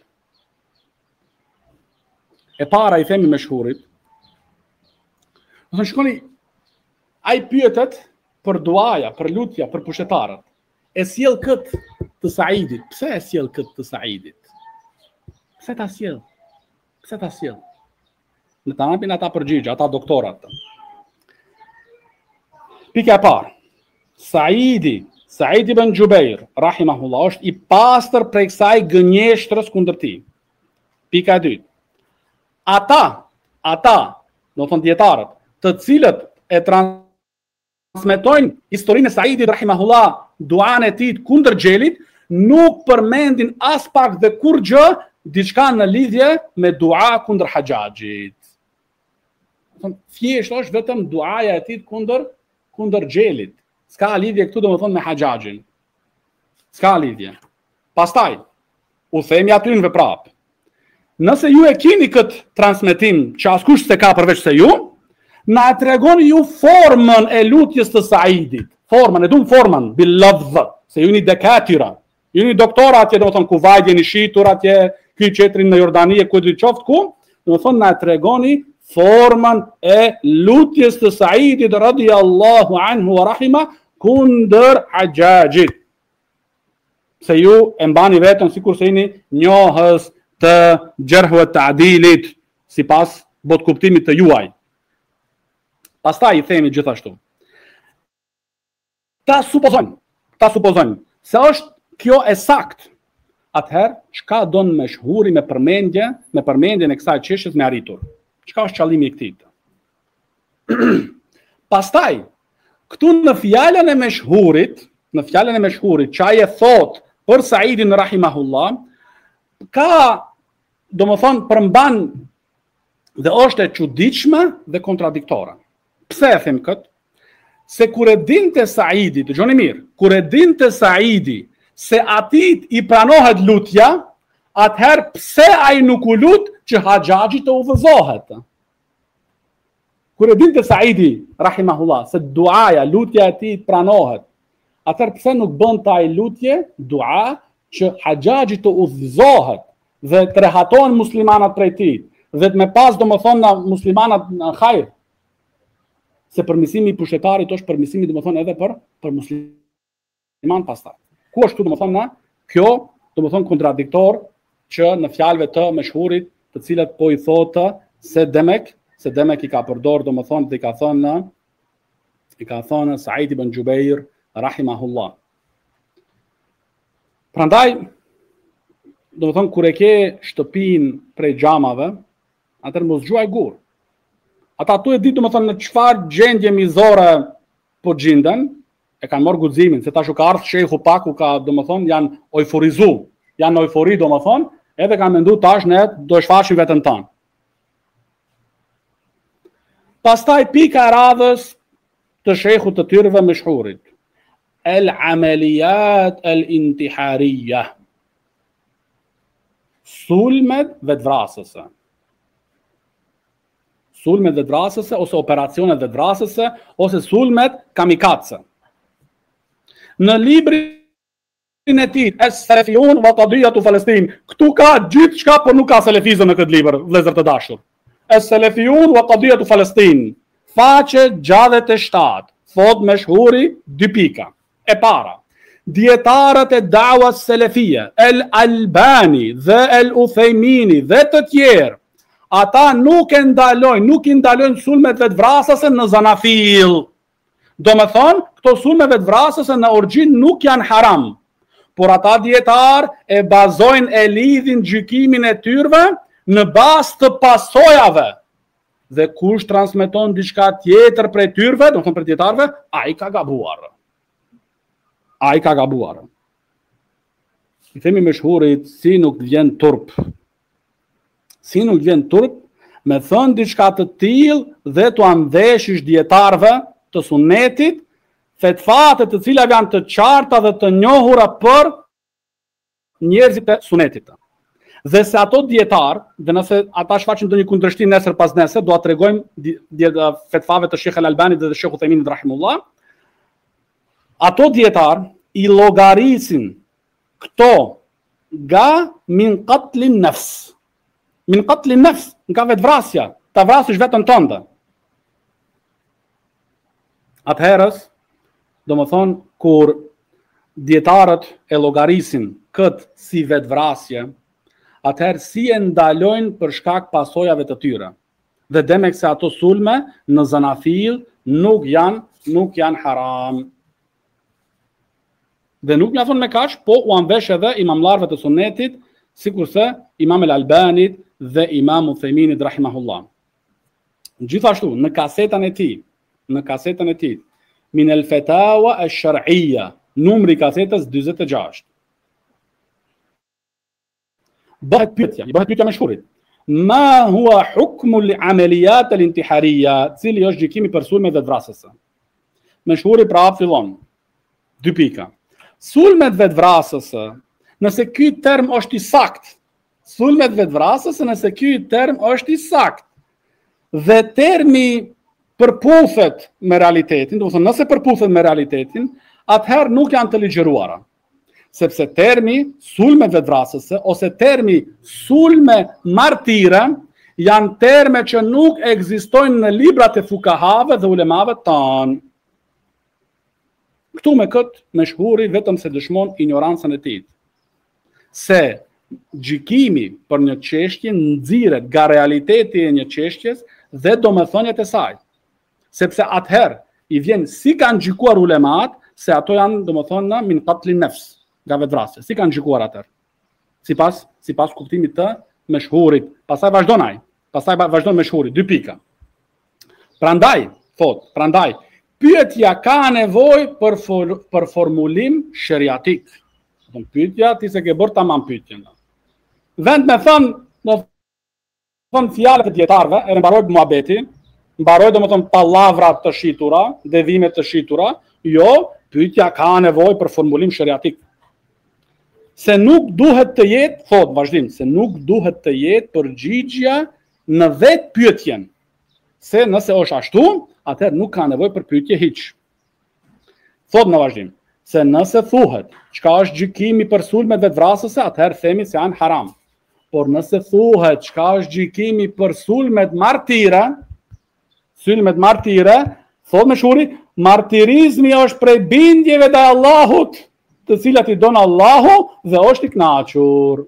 E para i themi meshhurit, domethën shkoni, ai pyetet për duaja, për lutja, për pushtetarët. E sjell kët të Saidit. Pse e sjell kët të Saidit? Pse ta sjell? Në ta napin ata përgjigje, ata doktorat. Pika e parë. Said ibn Jubair, rahimahullah, është i pastër prej kësaj gënjeshtrës kundër tij. Pika e dytë. Ata, do të thonë dietarët, të cilët e transmetojnë historinë e Saidit rahimahullah, duan e tij kundër xhelit, nuk përmendin as pak dhe kur gjë diçka në lidhje me dua kundër Haxhaxhit. Thjesht është vetëm duaja e tij kundër xhelit. S'ka lidhje këtu domethënë me Haxhaxhin. S'ka lidhje. Pastaj u themi atynve prap. Nëse ju e keni këtë transmetim që askush s'e ka përveç se ju, na tregoni ju formën e lutjes të Saidit. Formën, e dum formën bil lafz, se ju jeni dekatira. Ju jeni doktora atje, domethënë ku vajtjeni shitur atje, ky qetrin në Jordani ku do të qoftë ku, domethënë na tregoni formën e lutjes të Saidit radhiyallahu anhu wa rahima kundër Haxhaxhit. Se ju e mbani vetën sikur se jeni njohës të gjerh wa ta'dilit sipas bot kuptimit të juaj. Pastaj i themi gjithashtu. Ta supozojmë se është kjo e sakt. Atëherë, çka don meshhuri me përmendjen e kësaj çështjes me arritur? Çka është qëllimi i këtij? Pastaj, këtu në fjalën e meshhurit, që ai e thot për Saidin rahimahullah, ka domethënë përmban dhe është e çuditshme dhe kontradiktore. Pse e them këtë? Se kur e dinte Saidi, dëgjoni mirë, kur e dinte Saidi se atit i pranohet lutja, atëherë pse ai nuk u lut që Haxhaxhi të udhëzohet? Kur e dinte Saidi rahimahullah se duaja, lutja e tij pranohet, atëherë pse nuk bën ai lutje, dua që Haxhaxhi të udhëzohet dhe të rehatohen muslimanat prej tij, dhe të me pas domethënë na muslimanat në hajër? Se përmirësimi i pushtetarit është përmirësimi domethënë edhe për musliman pastaj. Ku është këtu domethënë na kjo domethënë kontradiktor që në fjalëve të meshhurit, të cilat po i thotë se Demek i ka përdor domethënë dhe i ka thënë Said ibn Jubair rahimahullah. Prandaj domethënë kur e ke shtëpinë prej xhamave, atëherë mos gjuaj gur. Ata tu e ditë domethënë në çfarë gjendje mizore po gjenden, e kanë marrë guximin se tash u ka ardhur shehu paku ka domethënë janë euforizuar, janë në eufori domethënë, edhe kanë menduar tash ne do shfaqim veten tonë. Pastaj pika e radhës të shehut të tyrëve meshhurit. El amaliyat el intihariya. Sulmet vetvrasëse. Sulmet vetvrasëse ose operacionet vetvrasëse ose sulmet kamikaze. Në librin e tij Es-Salafiyun wa Qadiyatu Palestin, këtu ka gjithçka, por nuk ka selefizëm në këtë libër, vëllezër të dashur. Es-Salafiyun wa Qadiyatu Palestin, faqe 67, thot meshhuri 2 pika. E para, dietarët e da'was selefie, El Albani dhe El Uthejmini dhe të tjerë, ata nuk i ndalojnë sulmet vetvrasëse në zanafil. Do me thonë, këto sulme vetvrasëse në orgjin nuk janë haram, por ata dietar e bazojnë e lidhin gjykimin e tyrve në bazë të pasojave. Dhe kush transmeton diçka tjetër prej tyrve, do të thonë për dietarëve, ai ka gabuar. Ai ka gabuar. I themi meshhurit, si nuk vjen turp. Si nuk vjen turp me thënë diçka të tillë dhe t'u andeshish dietarëve të sunetit, fetfate të cilat janë të qarta dhe të njohura për njerëzit e sunetit. Dhe se ato dietar, dhe nëse ata shfaqin ndonjë kundërshtim nesër pas nesër, do ta tregojmë fetvave të Sheikh Al-Albani dhe Sheikh Uthaymin rahimullah. Ato dietar i llogarisin këto nga min qatlin nafs. Min qatlin nafs, nga vetvrasja, ta vrasësh veten tënde. Atëherës, do më thonë, kur dietarët e llogarisin këtë si vetvrasje, atëherë si e ndalojnë për shkak pasojave të tyre. Dhe demek se ato sulme në zanafil nuk janë haram. Dhe nuk mjafton me kaq, po u anvesh edhe imamllarëve të sunetit, sikurse Imam Al-Albanit dhe Imam Uthayminit rahimahullah. Gjithashtu në kasetën e tij, Min al-Fatawa al-Shar'iyya, numri kasetës 46. Bëhet pyetja me shkurit. Ma hua hukmu l-ameliyat al-intihariya, cili është gjykimi për sulmet vetvrasëse. Me shkuri pra fillon. 2 pika. Sulmet vetvrasëse, nëse ky term është i sakt, sulmet vetvrasëse nëse ky term është i sakt, dhe termi përputhet me realitetin, do të thonë nëse përputhet me realitetin, atëherë nuk janë të ligjëruara. Sepse termi sulme vetvrasëse ose termi sulme martire janë terme që nuk ekzistojnë në librat e fukahave dhe ulemave tanë. Këtu me këtë meshhuri vetëm se dëshmon ignorancën e tij. Se gjykimi për një çështje nxirret nga realiteti e një çështjes dhe domethëniet e saj. Sepse atëherë i vjen si kanë gjykuar ulemat, se ato janë domethënë min qatlin nafs, nga vetvrasja. Si kanë gjykuar atëherë? Sipas kuptimit të meshhurit. Pastaj vazhdon meshhuri, 2 pika. Prandaj, pyetja ka nevojë për formulim sheriatik. Do pyetja ti se ke bërë tamam pyetjen. Vend me thon fjalët e dietarëve, e mbaroi muhabeti, mbaroi domethënë pallavra të shitura, devime të shitura, jo, pyetja ka nevojë për formulim sheriatik. Se nuk duhet të jetë, thot vazhdim, se nuk duhet të jetë përgjigjja në vetë pyetjen. Se nëse është ashtu, atëherë nuk ka nevojë për pyetje hiç. Thot në vazhdim, se nëse thuhet çka është gjykimi për sulmet vetvrasëse, atëherë themi se janë haram. Por nëse thuhet çka është gjykimi për sulmet martire, thot meshhuri, martirizmi është prej bindjeve te Allahut, të cilat i don Allahu dhe është i kënaqur.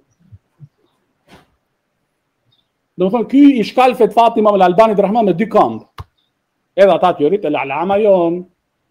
Do të thonë ky i shkal fetvat Imam Al-Albani rahimahullah me 2 këmbë. Edhe ata tjerit el alama jon.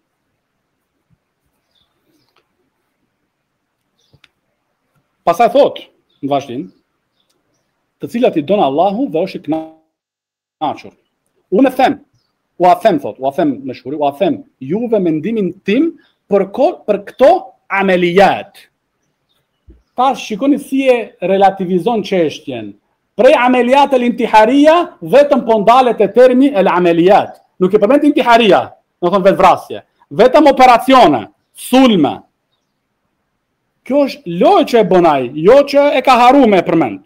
Pastaj thot në vazhdim, të cilat i don Allahu dhe është i kënaqur. Unë them juve mendimin tim për këto ameliyat. Pas shikoni si e relativizon çështjen. Prej ameliyat al-intiharia vetëm po ndalet e termi el-ameliyat. Nuk e përmend intiharia, do të thonë vetvrasje. Vetëm operacione, sulme. Kjo është lojë që e bën ai, jo që e ka harruar me përmend.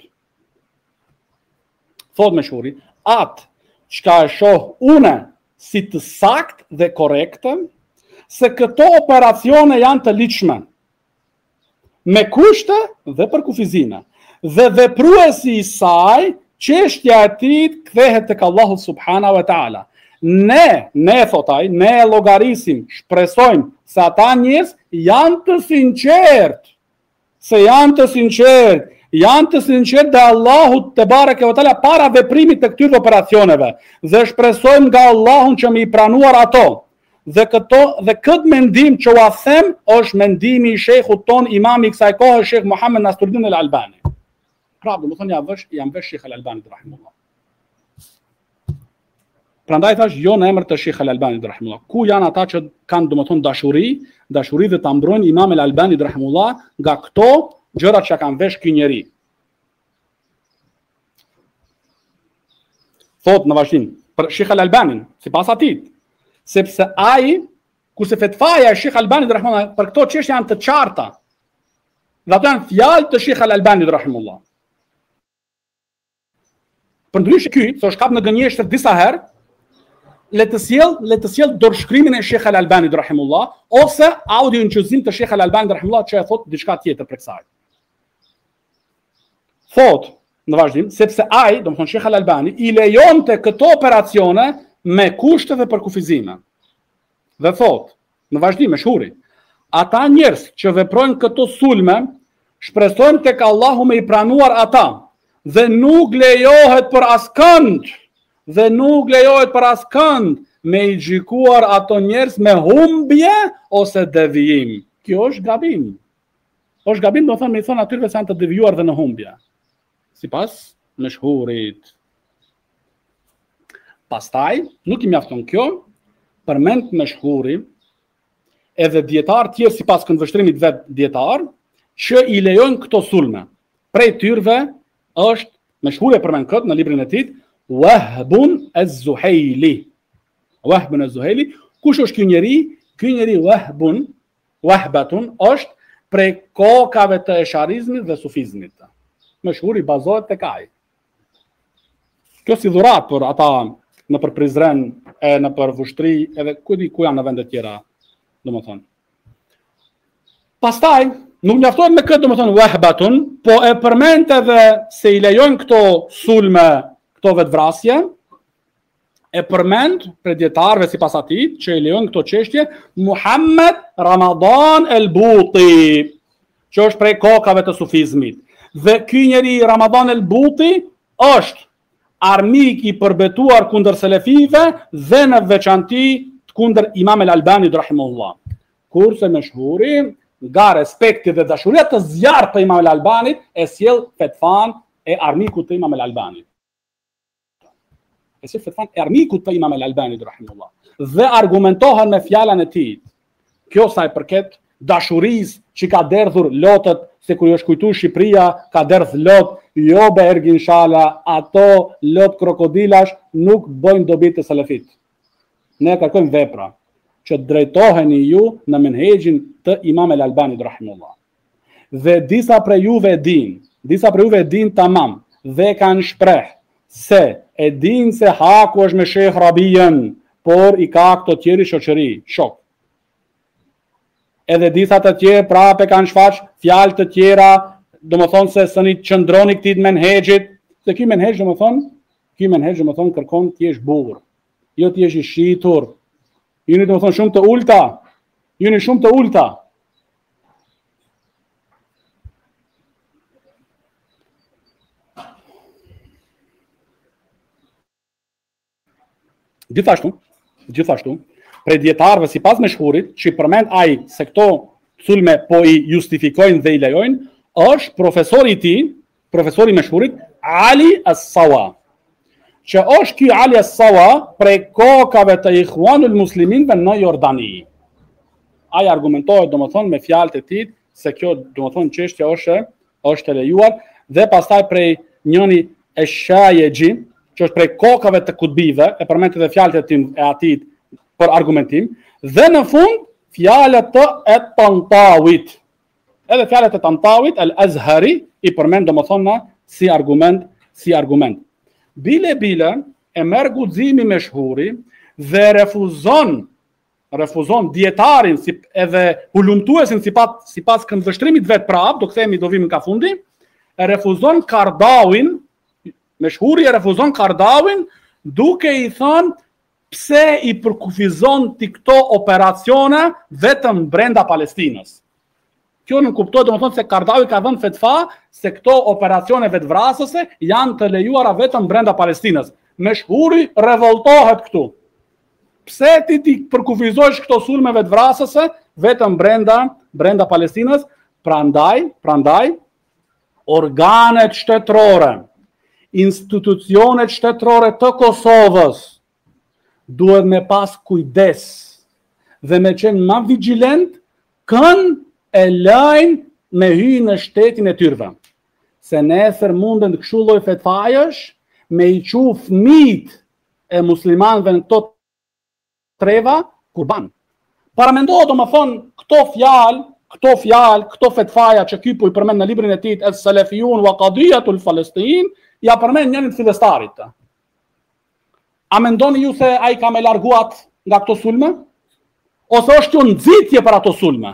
Thot meshhuri, atë çka e shoh unë si të sakt dhe korrekte, se këto operacione janë të ligjshme, me kushte dhe për kufizime, dhe vepruesi i saj, çështja e tij kthehet tek Allahu subhanahu wa taala. ne thotaj, ne e llogarisim, shpresojmë se ata njerëz janë të sinqert. Se janë të sinqert. Janë të sinqert dhe Allahu te bareke ve teala para veprimit të këtyre operacioneve. Dhe shpresojmë nga Allahu që më i pranuar ato. Dhe këtë mendim që ua them është mendimi i shejkhut ton, imami i kësaj kohe, Shejh Muhammed Nasruddin al-Albani. Pra, do të thonë jam vesh Shejh al-Albani rahimullah. Prandaj thash jo në emër të Shejh al-Albani rahimullah. Ku janë ata që kanë domethënë dashuri dhe ta mbrojnë Imam al-Albani rahimullah nga këto gjërat që kanë vesh ky njeri. Thot në vazhdim për Shejh al-Albani, sipas atij, sepse ai kurse fetfaja e Shejh al-Albani rahimullah për këto çështje janë të qarta. Dhe ato janë fjalë të Shejh al-Albani rahimullah. Përndryshe ky, thosh kap në gënjeshtër disa herë, le të sjell dorëshkrimin e Shejh al-Albani rahimullah ose audio-inqëzim të Shejh al-Albani rahimullah që e thot diçka tjetër për kësaj. Thot në vazhdim, sepse ai, domethënë Shejh al-Albani, i lejonte këto operacione me kushte dhe për kufizime. Dhe thot, në vazhdim e shuri, ata njerëz që veprojnë këto sulme, shpresojnë tek Allahu me i pranuar ata, dhe nuk lejohet për askënd, me i gjykuar ato njerëz me humbje ose devijim. Kjo është gabim. Është gabim, do të thonë me i thonë atyre se janë të devijuar dhe në humbje. Sipas meshhurit. Pastaj, nuk i mjafton kjo, përmend meshhuri edhe dietar tjerë sipas këndvështrimit vet dietar që i lejojnë këto sulme. Prej tyrve është meshhuri përmend këtë në librin e tij Wahbun az-Zuhaili. Wahbun az-Zuhaili, kush është ky njeri? Ky njeri Wahbatun është prej kokave të esharizmit dhe sufizmit. Meshhuri bazohet tek ai. Kjo si dhurat për ata në për Prizren, në për Vushtri, edhe ku janë në vende tjera, domethënë. Pastaj, nuk mjaftohet me këtë domethënë Wahbatun, po e përmend edhe se i lejojnë këto sulme, këto vetvrasje, e përmend për dietarëve sipas atij që i lejojnë këto çështje Muhammed Ramadan el-Buti, që është prej kokave të sufizmit. Dhe ky njeri Ramadan el-Buti është armik i përbetuar kundër selefive dhe në veçanti kundër Imam al-Albani rahimahullah. Kurse meshhuri nga respekti dhe dashuria të zjarrt për Imam al-Albanit e sjell fetvan e armikut të Imam al-Albanit. E sjell fetvan e armikut të Imam al-Albanit rahimahullah. Dhe argumentohen me fjalën e tij. Kjo sa i përket dashurisë që ka derdhur lotët, se kur është kujtuar Shqipëria, ka derdh lot, jo be ergin shala, ato lot krokodilash nuk bëjnë dobi të selefit. Ne kërkojmë vepra, që drejtoheni ju në menhexhin të Imam al-Albanit rahimahullah. Dhe disa prej juve e din tamam, dhe kanë shpreh se e din se haku është me Sheh Rabijen, por i ka këto tjeri shoqëri, shok. Edhe disa të tjerë prape kanë shfaq fjalë të tjera, domethënë se s'ni qëndroni këtij menhexhit, se ky menhexh domethënë kërkon të jesh burr, jo të jesh i shitur. Jeni domethënë shumë të ulta. Gjithashtu, prej dietarëve sipas meshhurit, që përmend ai se këto sulme po i justifikojnë dhe i lejojnë, është profesori meshhurit Ali as-Sawa. Që është ky Ali as-Sawa prej kokave të Ikhwanul Musliminëve në Jordani. Ai argumentohet domethënë me fjalët e tij se kjo domethënë çështja është e lejuar dhe pastaj prej njëri e Shajeji, që është prej kokave të Kutbive, e përmend edhe fjalët e atij për argumentim, dhe në fund fjalët e Tantawit. Edhe fjalët e Tantawit, al-Azhari, i përmend domethënë si argument. Bile e merr guximi meshhuri dhe refuzon dietarin edhe hulumtuesin sipas këndvështrimit vet prap, do vim ka fundi, e refuzon Kardawin, meshhuri e refuzon Kardawin duke i thënë pse i përkufizon ti këto operacione vetëm brenda Palestinës? Kjo nuk kuptohet, domethënë se Kardawi ka dhënë fetva se këto operacione vetvrasëse janë të lejuara vetëm brenda Palestinës. Meshhuri revoltohet këtu. Pse ti përkufizosh këto sulme vetvrasëse vetëm brenda Palestinës? Prandaj organet shtetërore, institucionet shtetërore të Kosovës duhet me pas kujdes dhe me qenë ma vigjilent kën e lajnë me hy në shtetin e tyrve. Se nesër munden të kështu lloj fetvajesh me i qu fëmijët e muslimanëve në këto treva kurban. Paramendohet domethënë këto fjalë, këto fetvaja që ky po i përmend në librin e tij Es-Salafiyun wa Qadiyatul Palestin, ja përmend njërin të fillestarit. A mendoni ju se ai ka me larguat nga këto sulme? Ose është një nxitje për ato sulme?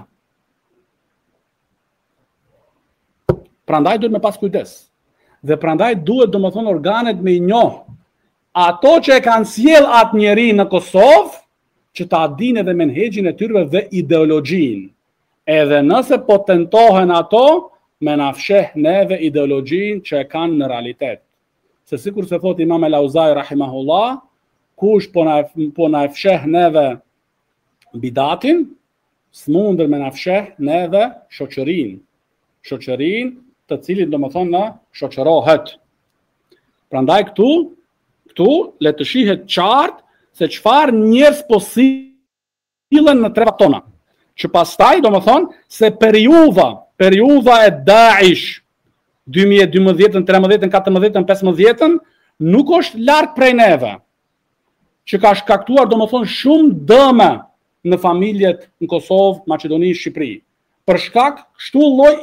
Prandaj duhet me pas kujdes. Dhe prandaj duhet domethënë organet me i njoh ato që e kanë sjell atë njeri në Kosovë, që ta dinë edhe menhexhin e tyre dhe ideologjinë. Edhe nëse po tentohen ato, me na fsheh neve ideologjinë që e kanë në realitet. Se sikur se thot Imam El-Auzai rahimahullah, kush po na fsheh neve bidatin, s'mundër me na fsheh neve shoqërinë të cilit domethënë na shoqërohet. Prandaj këtu le të shihet qartë se çfarë njerëz po sillen në trevat tona. Që pastaj domethënë se periudha e Daesh 2012, 13, 14, 15 nuk është larg prej neve. Që ka shkaktuar domethënë shumë dëme në familjet në Kosovë, Maqedoni, Shqipëri. Për shkak kështu lloj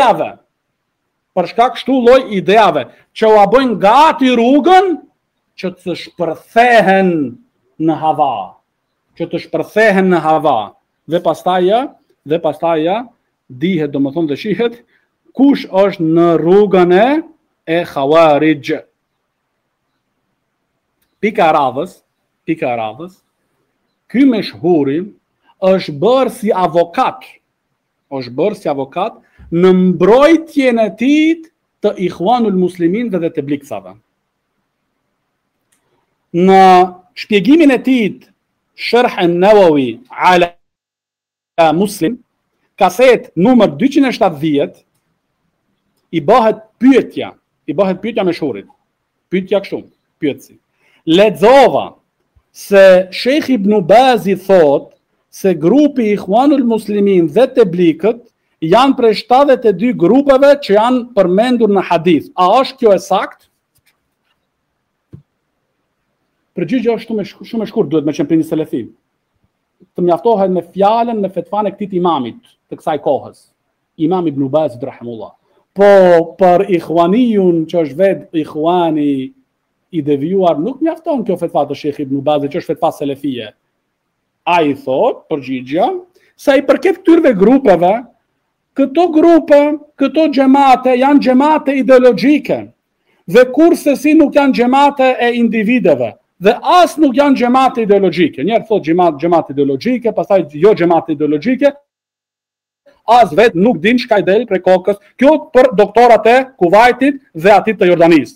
ideave, që u bëjnë gati rrugën që të shpërthehen në hava. Dhe pastaj dihet domethënë dhe shihet kush është në rrugën e Khawarij. Pika e radhës, ky meshhuri është bërë si avokat në mbrojtjen e tij të Ikhwanul Muslimin dhe të bliksave. Në shpjegimin e tij Sharh an-Nawawi ala Muslim, kaset numër 270, i bëhet pyetja me shurit. Pyetja kështu, pyetsi. Lexova se Sheikh Ibn Bazi thot se grupi Ikhwanul Muslimin dhe Teblikët janë prej 72 grupeve që janë përmendur në hadith. A është kjo e saktë? Përgjigjja është shumë e shkurt, duhet me qenë prej një selefi. Të mjaftohet me fjalën, me fetvan e këtij imamit të kësaj kohës, Imam Ibn Baz rahimullah. Po për Ikhwanijun që është vetë Ikhwani i devijuar, nuk mjafton kjo fetva të Sheikh Ibn Baz, që është fetva selefie. Ai thot, përgjigja, sa i përket këtyre grupeve, këto xhamate janë xhamate ideologjike. Dhe kurse si nuk janë xhamate e individeve. Dhe as nuk janë xhamate ideologjike. Njerë thot xhamate ideologjike, pastaj jo xhamate ideologjike, as vetë nuk din çka i del prej kokës. Kjo për doktorat e Kuvajtit dhe atit të Jordanisë.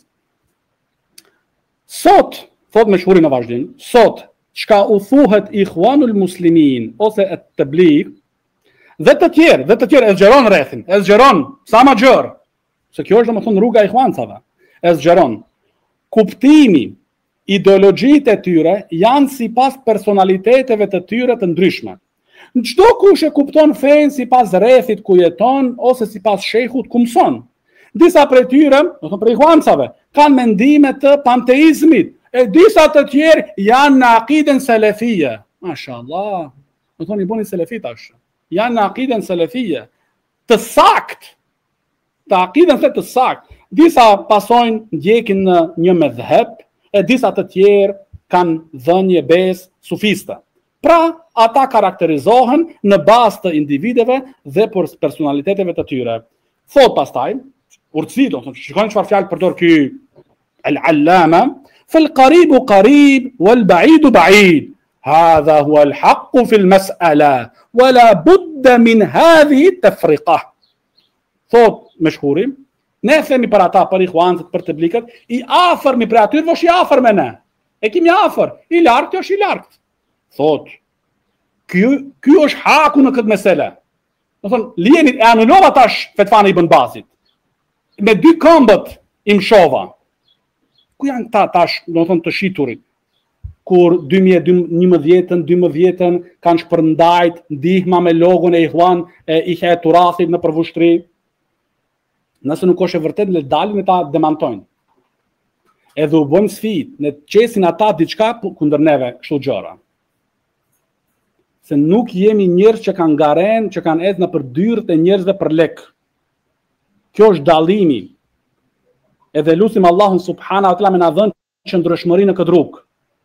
Sot, thot me shhurin në vazhdim, sot, çka u thuhet Ikhwanul Muslimin ose e Teblik, dhe të tjerë, e zgjeron rrethin, e zgjeron sa më gjërë, se kjo është domethënë rruga e Ikhwancave, e zgjeron. Kuptimi, ideologjitë e tyre janë sipas personaliteteve të tyre të ndryshme. Çdo kush e kupton fen sipas rrethit ku jeton ose sipas shehut ku mëson. Disa prej tyre, domethënë prej Ikhwancave, kanë mendime të panteizmit, e disa të tjerë janë në akiden selefie. Mashallah, domethënë i bëni selefi tash. Janë në akiden selefie të sakt. Të akiden se të sakt. Disa pasojnë ndjekin në një medhheb, e disa të tjerë kanë dhënje besë sufiste. Pra, ata karakterizohen në bazë të individeve dhe për personaliteteve të tyre. Thot pastaj, urtësi, do të shikojnë çfarë fjalë përdor ky al-Allama, فالقريب قريب والبعيد بعيد. هذا هو الحق في المسألة ولا بد من هذه التفرقة. Thot meshkuri, ne themi për ata, për ikhwanët, për të blikët, I afërmi për atyre është I afër me ne. E kemi afër, I lartë është I lartë. Thot, ky është haku në këtë mesele. Do thonë, lienit e anullova tash fetvane Ibn Bazit. Me dy këmbët I mshova. Ku janë ta tash, do thonë, të shiturit? Kur 2011-12 kanë shpërndajt ndihma me logon e Ikhwan e Ihya Turathit në përvushtri. Nëse nuk është e vërtet, le dalin e ta demantojnë. Edhe u bëjmë sfit, ne qesin ata diçka kundër neve kështu gjëra. Se nuk jemi njerëz që kanë garen, që kanë ecë në përdyrët e njerëzve për lek. Kjo është dallimi. Edhe lutim Allahun subhanahu wa taala me na dhënë qëndrueshmëri në këtë rrugë.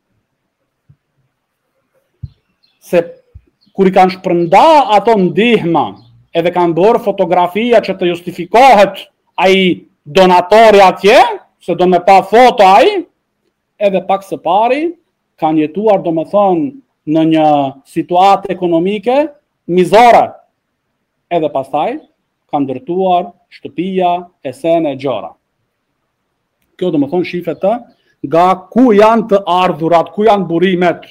Se kur I kanë shpërnda ato ndihma, edhe kanë bërë fotografia që të justifikohet ai donatori atje, se do me pa foto ai, edhe pak së pari kanë jetuar domethënë në një situatë ekonomike mizore. Edhe pastaj kanë ndërtuar shtëpia e sene gjëra. Kjo domethënë shifet të nga ku janë të ardhurat, ku janë burimet.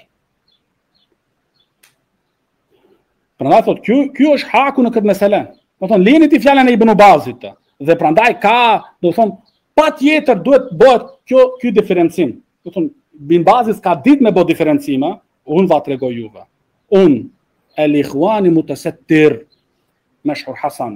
Prandaj thot, ky është haku në këtë mesele. Do thonë, lini ti fjalën e Ibn Bazit. Dhe prandaj ka, do thonë, patjetër duhet bëhet ky diferencim. Do thonë, Ibn Bazi ka ditë me bë diferencime, unë va tregoj juve. Unë el ikhwani mutasettir Mashhur Hasan.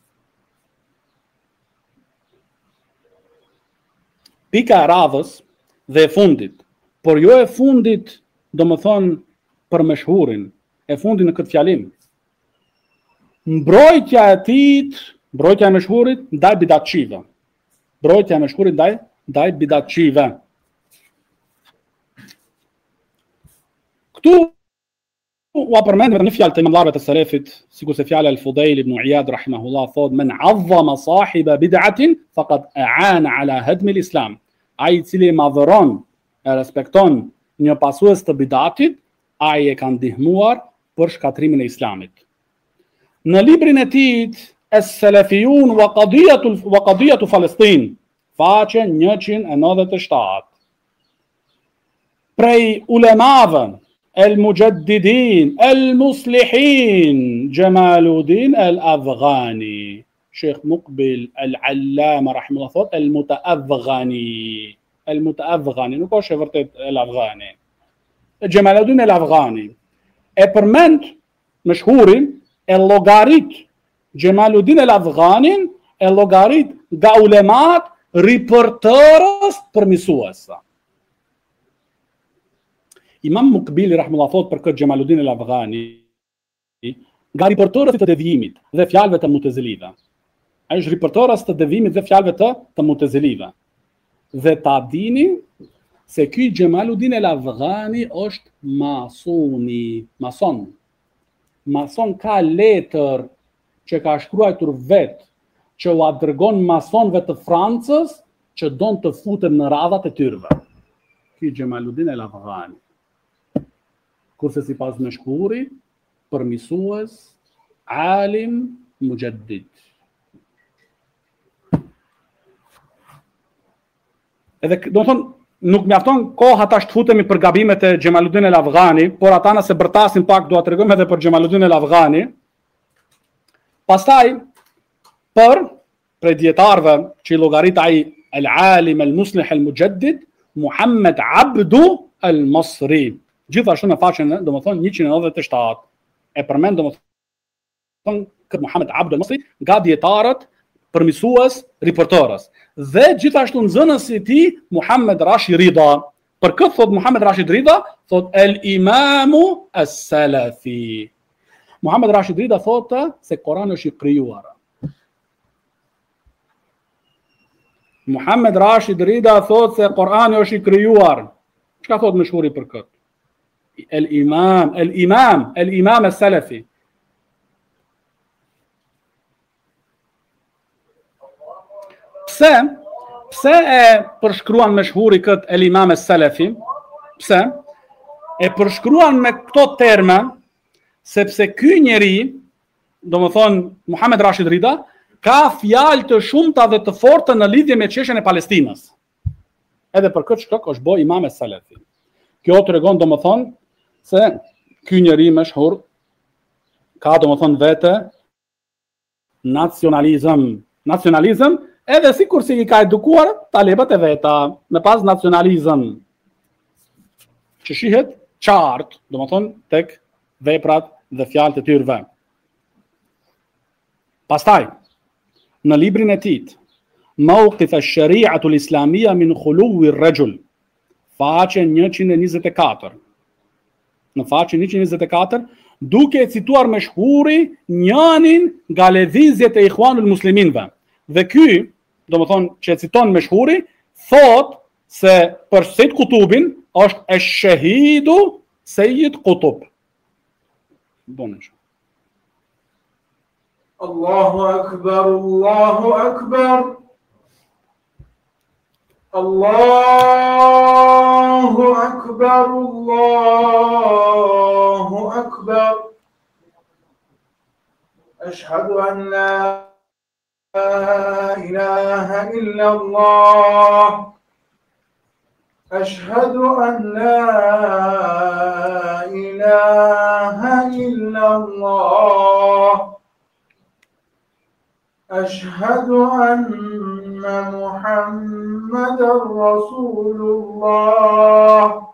Pika e radhës dhe e fundit, por jo e fundit, domethënë për Mashhurin, e fundit në këtë fjalim. Mbrojtja e tij, mbrojtja e Mashhurit ndaj bidatçive. Mbrojtja e Mashhurit ndaj bidatçive. Këtu u përmend në fjalë të imamëve të selefit, sikur se fjala al-Fudail ibn Iyad rahimahullah thot men azzama sahiba bid'atin faqad a'ana ala hadm al-islam. Ai I cili madhëron e respekton një pasues të bidatit, ai e ka ndihmuar për shkatrimin e Islamit. Në librin e tij Es-Salafiyun wa qadiyatu Palestin, faqe 197. Prej ulemave el-Mujaddidin, el-Muslihin, Jamaluddin el-Afghani, Sheikh Muqbil el-Allama rahimahullah thot el-Mutaafghani. El-Mutaafghani, nuk është e vërtet el-Afghani. Jamaluddin el-Afghani. E përmend Mashhurin e llogarit Jamaluddin el-Afghanin e llogarit nga ulemat riportërës përmisuesa. Imam Muqbili rahimahullah thot për këtë Jamaluddin el-Afghani nga riportërët të devijimit dhe fjalëve të Mutezilive. Ai është riportërës të devijimit dhe fjalëve të Mutezilive. Dhe ta dini se ky Jamaluddin el-Afghani është mason. Mason ka letër që ka shkruar vet, që u dërgon masonëve të Francës që don të futen në radhat e tyrve. Ky Jamaluddin el-Afghani. Kurse sipas Mashhurit, përmisues, alim, mujaddid. Edhe do të thonë nuk mjafton koha tash të futemi për gabimet e Jamaluddin el-Afghani, por ata nëse bërtasin pak do ta tregojmë edhe për Jamaluddin el-Afghani. Pastaj për dietarëve që I llogarit ai el-alim el-muslih el-mujaddid Muhammad Abdu el-Masri. Gjithashtu në faqen domethënë 197 e përmend domethënë këtë Muhammad Abdu el-Masri nga dietarët përmisues riportërës. Dhe gjithashtu nxënësi I tij Muhammad Rashid Rida. Për këtë thot Muhammad Rashid Rida, thot el-imamu as-salafi. Muhammad Rashid Rida thotë se Kurani është I krijuar. Muhammad Rashid Rida thotë se Kurani është I krijuar. Çka thot Mashhuri për këtë? El-imam as-salafi. Pse? Pse e përshkruan me shhuri këtë El Imam Es-Salafi? Pse? E përshkruan me këto terma sepse ky njeri, domethënë Muhammed Rashid Rida, ka fjalë të shumta dhe të forta në lidhje me çështjen e Palestinës. Edhe për këtë shkak është bë Imam Es-Salafi. Kjo tregon domethënë se ky njeri me shhur ka domethënë vete nacionalizëm, edhe sikur si I ka edukuar talebët e veta me pas nacionalizëm që shihet qartë, domethënë tek veprat dhe fjalët e tyre. Pastaj, në librin e tij, Mawqif ash-Shari'atu al-Islamiyya min khuluwi ar-rajul, faqe 124. Në faqen 124, duke e cituar me shhuri njënin nga lëvizjet e Ikhwanul Musliminve. Dhe ky, domethënë që e citon me shhuri, thot se për Sayyid Qutubin është ash-shahidu Sayyid Qutub. Bonesh. Allahu Akbar, Allahu Akbar. Allahu Akbar, Allahu Akbar. Ashhadu an la ilaha illa Allah. Ashhadu an la ilaha illa Allah. أشهد أن محمدا رسول الله.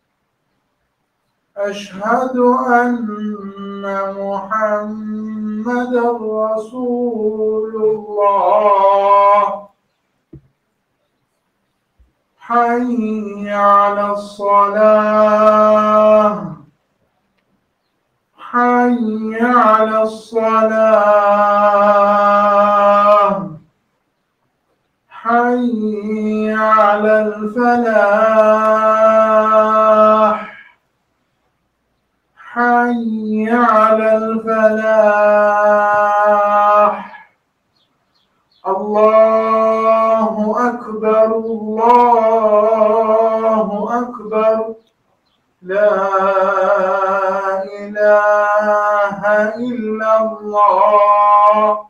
أشهد أن محمدا رسول الله. حي على الصلاة. حي على الصلاة. حي على الفلاح. حي على الفلاح. الله أكبر، الله أكبر. لا إله إلا الله.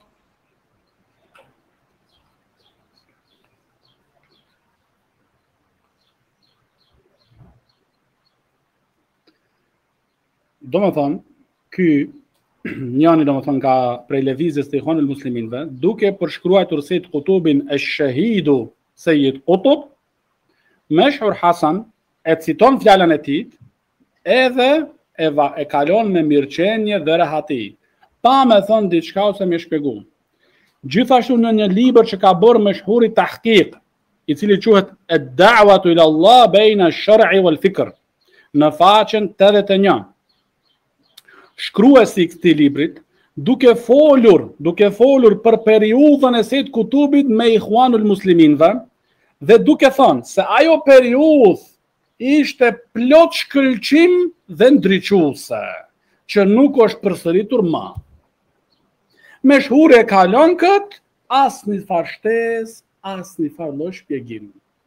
Domethënë, ky njëri domethënë ka prej lëvizjes të Ikhwanul Musliminve, duke përshkruar Sayyid Qutubin ash-shahidu Sayyid Qutub, Mashhur Hasan e citon fjalën e tij, edhe e kalon me mirëqenie dhe rehati, pa me thënë diçka ose me shpjegu. Gjithashtu në një libër që ka bërë Mashhuri Tahqiq, I cili quhet Ad-Da'watu ila Allah bayna ash-shar'i wal fikr, në faqen 81. Shkruesi I këtij librit, duke folur për periudhën e Sayyid Qutubit me Ikhwanul Musliminve, dhe duke thënë se ajo periudhë ishte plot shkëlqim dhe ndriçuese, që nuk është përsëritur më. Mashhuri e kalon kët, asnjë farë shtesë, asnjë farë shpjegim.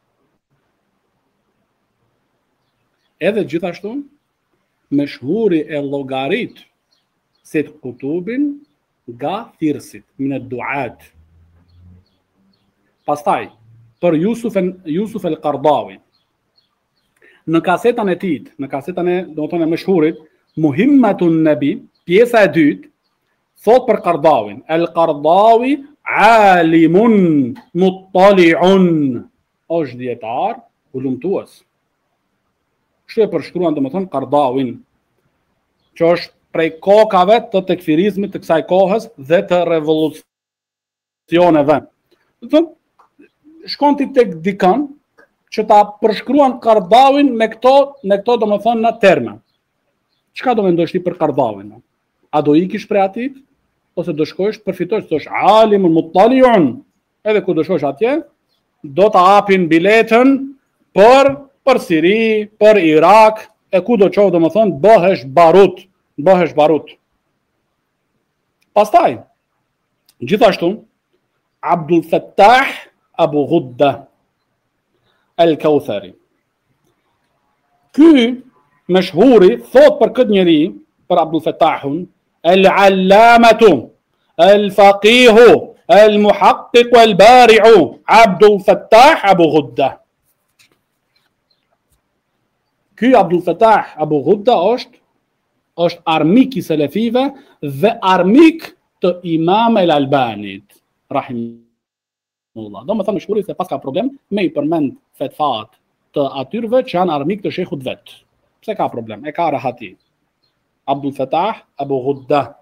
Edhe gjithashtu, Mashhuri e llogarit Sayyid Qutubin nga thirrësit, min ad-duat. Pastaj, për Yusuf al-Qardawi, në kasetën e tij, në kasetën e domethënë Mashhurit, Muhimmatun Nabi, pjesa e dytë, thot për Qardawin, al-Qardawi alimun muttali'un, është dietar, ulumtues. Kështu e përshkruan domethënë Qardawin, që është prej kokave të tekfirizmit të kësaj kohës dhe të revolucioneve. Shkon ti tek dikën që ta përshkruan Qardawin me këto domethënë në terma. Çka do mendosh ti për Qardawin? A do ikish prej atij ose do shkosh përfitosh, thosh alimun muttali'un, edhe ku do shkosh atje, do ta hapin biletën për Siri, për Irak, e ku do qovë domethënë bëhesh barut. Pastaj, gjithashtu, Abdul Fattah Abu Ghudda al-Kauthari. Ky meshhuri thot për këtë njeri, për Abdul Fattahun, al-allamatu, al-faqihu, al-muhaqqiqu, al-bari'u, Abdul Fattah Abu Ghudda. Ky Abdul Fattah Abu Ghudda është armik I selefive dhe armik të Imam el-Albanit, rahimullah. Do më thënë shkuri se pas ka problem me I përmend fetfat të atyrve që janë armik të shehut vet. Pse ka problem? E ka rahati. Abdul Fattah Abu Ghudda.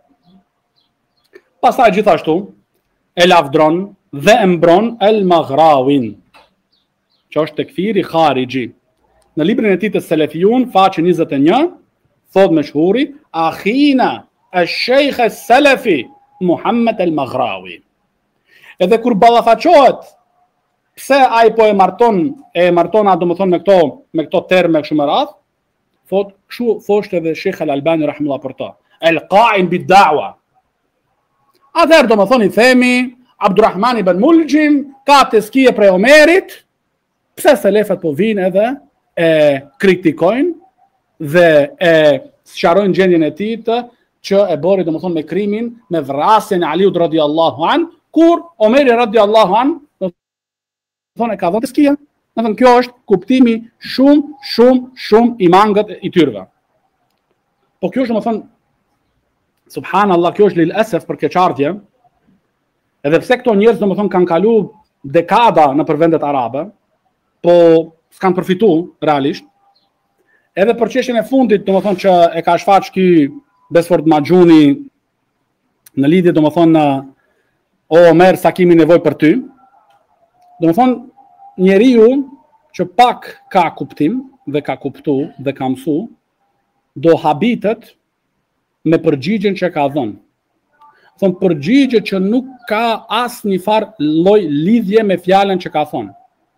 Pastaj gjithashtu e lavdron dhe e mbron el-Maghrawin, që është tekfiri kharixhi. Në librin e tij të Selefiyun, faqe 21, thot me shhuri, akhina al-Sheikh al-Salafi Muhammad al-Maghrawi. Edhe kur ballafaqohet pse ai po e marton a domethënë me këto terme kështu me radh, thot kështu thoshte edhe Sheikh al-Albani rahimullah për to. El-qa'im bid-da'wa. Atëherë domethënë I themi Abdurrahman ibn Muljim ka teskije prej Omerit, pse selefat po vinë edhe e kritikojnë dhe e sqarojnë gjendjen e tij që e bori domethënë me krimin, me vrasjen e Aliut radhiyallahu an, kur Omeri radhiyallahu an thonë ka dhënë teskija. Domethënë kjo është kuptimi shumë I mangët I tyrve. Po kjo është domethënë subhanallahu, kjo është lil asaf për keqardhje. Edhe pse këto njerëz domethënë kanë kalu dekada në vendet arabe, po s'kan përfituar realisht. Edhe për çështjen e fundit domethënë që e ka shfaq ky Besford Maxhuni në lidhje domethënë o Omer sa kemi nevojë për ty. Domethënë njeriu që pak ka kuptim dhe ka kuptu dhe ka mësu, do habitet me përgjigjen që ka dhënë. Thonë përgjigje që nuk ka asnjë farë lloj lidhje me fjalën që ka thonë.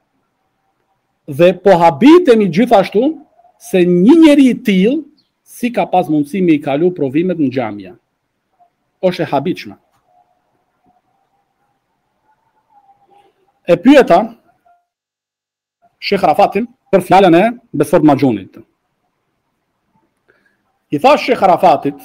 Dhe po habitemi gjithashtu se një njeri I tillë si ka pas mundësi me I kalu provimet në xhamia. Është e habitshme. E pyeta Sheikh Arafatin për fjalën e Besford Maxhunit. I thash Sheikh Arafatit: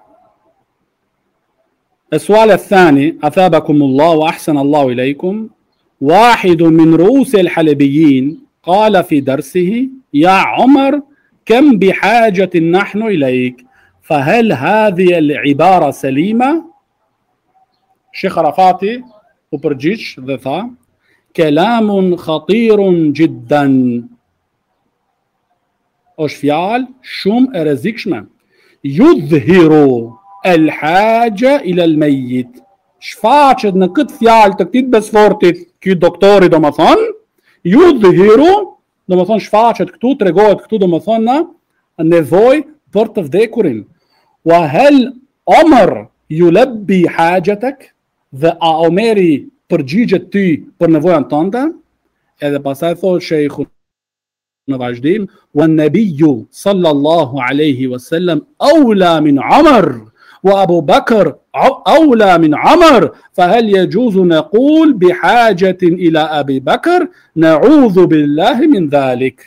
السؤال الثاني أثابكم الله وأحسن الله إليكم واحد من رؤوس الحلبيين قال في درسه يا عمر كم بحاجة نحن إليك فهل هذه العبارة سليمة؟ شيخ رفاتي وبرجيش dhe tha كلام خطير جدا është fjalë shumë e rrezikshme. Yudhiru el-haja ila al-mayyit. Shfaqet në këtë fjalë të këtij Besfortit, ky doktori domethënë, yudhiru, domethënë shfaqet këtu, tregohet këtu domethënë nevojë për të vdekurin. Wa hal Omar yulabbi hajatak? Dhe a Omeri përgjigjet ty për nevojën tënde? Edhe pastaj thotë shejhu në vazhdim, wa nabiyyu sallallahu alaihi wasallam awla min Umar wa Abu Bakr awla min Umar fahal yajuzu naqul bihajatin ila Abi Bakr na'udhu billahi min dhalik.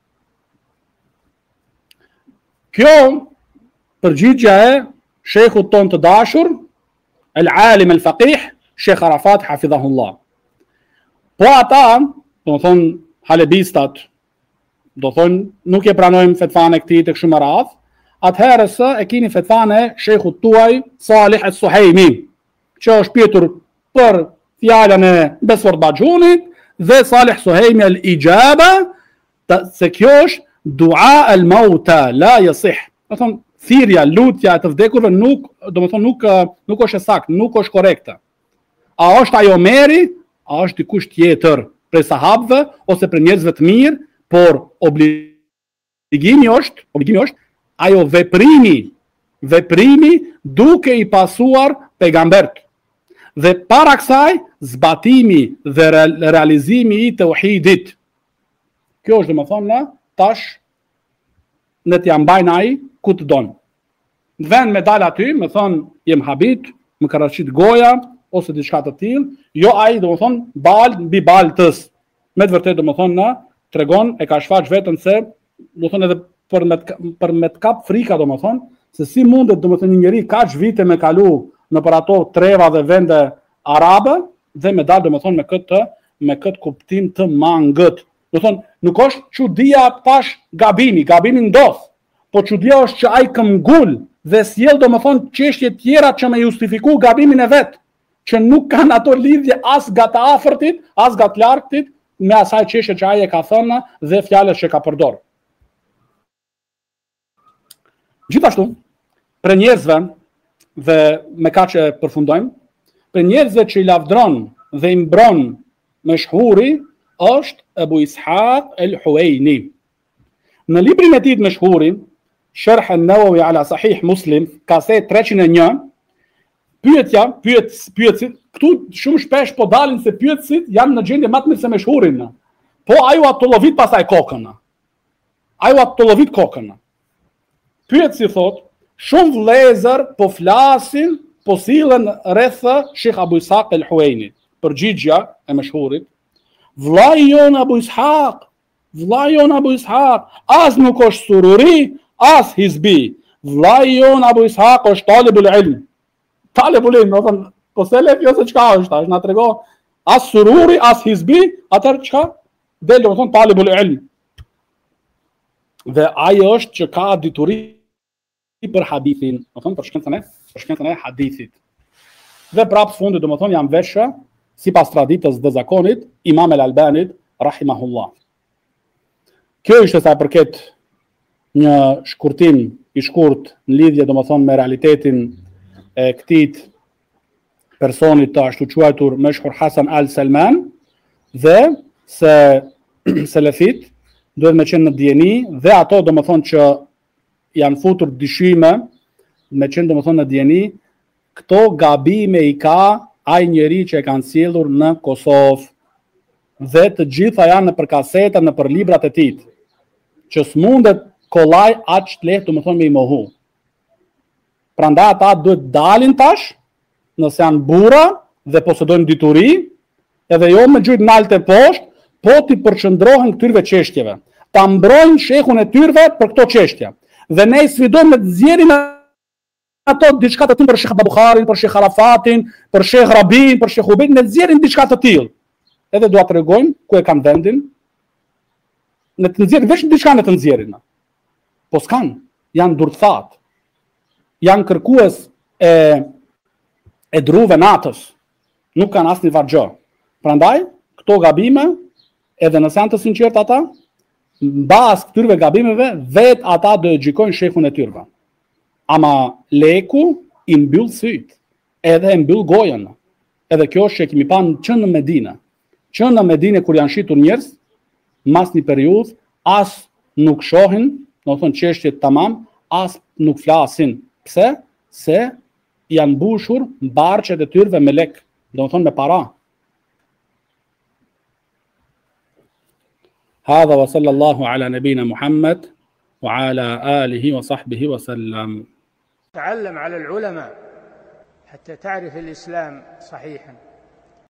Kjo përgjigja e shejkhut ton të dashur, al-alim al-faqih, Sheikh Arafat hafidhahullah. Po ata, do thonë halebistat, do thonë nuk e pranojmë fetvan e këtij të kështu me radh, atëherë e keni fetvan e shejkhut tuaj Salih al-Suhaimi, që është pyetur për fjalën e Besford Maxhunit dhe Salih Suhaimi al-ijaba, se kjo është dua al-mauta la yasih. Do thonë thirrja, lutja e të vdekurve nuk është e saktë, nuk është korrekte. A është ai Omeri, a është dikush tjetër prej sahabëve ose prej njerëzve të mirë, por obligimi është ajo veprimi duke I pasuar pejgambert. Dhe para kësaj zbatimi dhe realizimi I tauhidit. Kjo është domethënë tash ne t'ja mbajnë ai ku të don. Në vend me dal aty, më thon jem habit, më ka rashit goja, ose diçka të tillë, jo ai domethënë bal mbi baltës. Me të vërtetë domethënë na tregon e ka shfaq vetëm se domethënë edhe për me të kap frika domethënë se si mundet domethënë një njeri kaq vite me kalu në për ato treva dhe vende arabe dhe me dal domethënë me këtë kuptim të mangët. Domethënë nuk është çudia tash gabimi ndodh, po çudia është që ai këmbgul dhe sjell domethënë çështje tjera që me justifiku gabimin e vet, që nuk kanë ato lidhje as nga të afërtit, as nga të largëtit me asaj çështje që ai e ka thënë dhe fjalët që ka përdorur. Gjithashtu, për njerëzve dhe me kaq që përfundojmë, për njerëzve që i lavdron dhe i mbron meshhuri është Abu Ishaq al-Huwaini. Në librin e tij të meshhurin, Sharh an-Nawawi ala Sahih Muslim, kaset 301, pyetësit, këtu shumë shpesh po dalin se pyetësit janë në gjendje më të mirë se meshhurin. Po ai u atollovit pasaj kokën. Pyetësi thot, shumë vëllezër po flasin, po sillen rreth Sheikh Abu Ishaq al-Huwaini. Përgjigja e meshhurit, vllai jon Abu Ishaq, as nuk është sururi, as hizbi. Vllai jon Abu Ishaq është talibul ilm. Talibul ilm, do të thonë, po selef jo se çka është, tash na tregon as sururi, as hizbi, atëherë çka? Del do të thonë talibul ilm. Dhe ai është që ka dituri për hadithin, do të thonë për shkencën e hadithit. Dhe prapë fundit do të thonë janë veshë sipas traditës dhe zakonit Imam al-Albanit rahimahullah. Kjo ishte sa përket një shkurtim i shkurt në lidhje domethënë me realitetin e këtij personit të ashtu quajtur meshhur Hasan al-Salman dhe se selefit duhet me qenë në dieni dhe ato domethënë që janë futur dyshime me qenë domethënë në dieni, këto gabime i ka ai njeri që e kanë sjellur në Kosovë dhe të gjitha janë në përkaseta, në për librat e tij, që s'mundet kollaj aq të lehtë domethënë me i mohu. Prandaj ata duhet dalin tash, nëse janë burra dhe posedojnë dituri, edhe jo me gjujt nalte poshtë, po ti përqendrohen këtyre çështjeve. Ta mbrojnë shehun e tyre për këto çështje. Dhe ne i sfidojmë me të nxjerrin ato diçka të tillë për Sheikh Bukharin, për Sheikh Arafatin, për Sheikh Rabin, për Sheikh Ubejt, ne nxjerrin diçka të tillë. Edhe dua t'rregojmë ku e kanë vendin. Ne të nxjerrin vetëm diçka ne të nxjerrin. Po s'kan, janë durthat. Janë kërkues e druve natës. Nuk kanë asnjë vargjë. Prandaj, këto gabime, edhe nëse janë të sinqertë ata, mbas këtyre gabimeve, vet ata do e gjykojnë shehun e tyre. Ama leku i mbyll syt, edhe e mbyll gojën. Edhe kjo është që kemi panë që në Medinë. Që në Medinë kur janë shitur njerëz, mas një periudhë, as nuk shohin, do të thonë çështjet tamam, as nuk flasin. Pse? Se janë mbushur barqet e tyre me lek, do të thonë me para. هذا وصلى الله على نبينا محمد وعلى آله وصحبه وسلم. تعلم على العلماء حتى تعرف الإسلام صحيحا.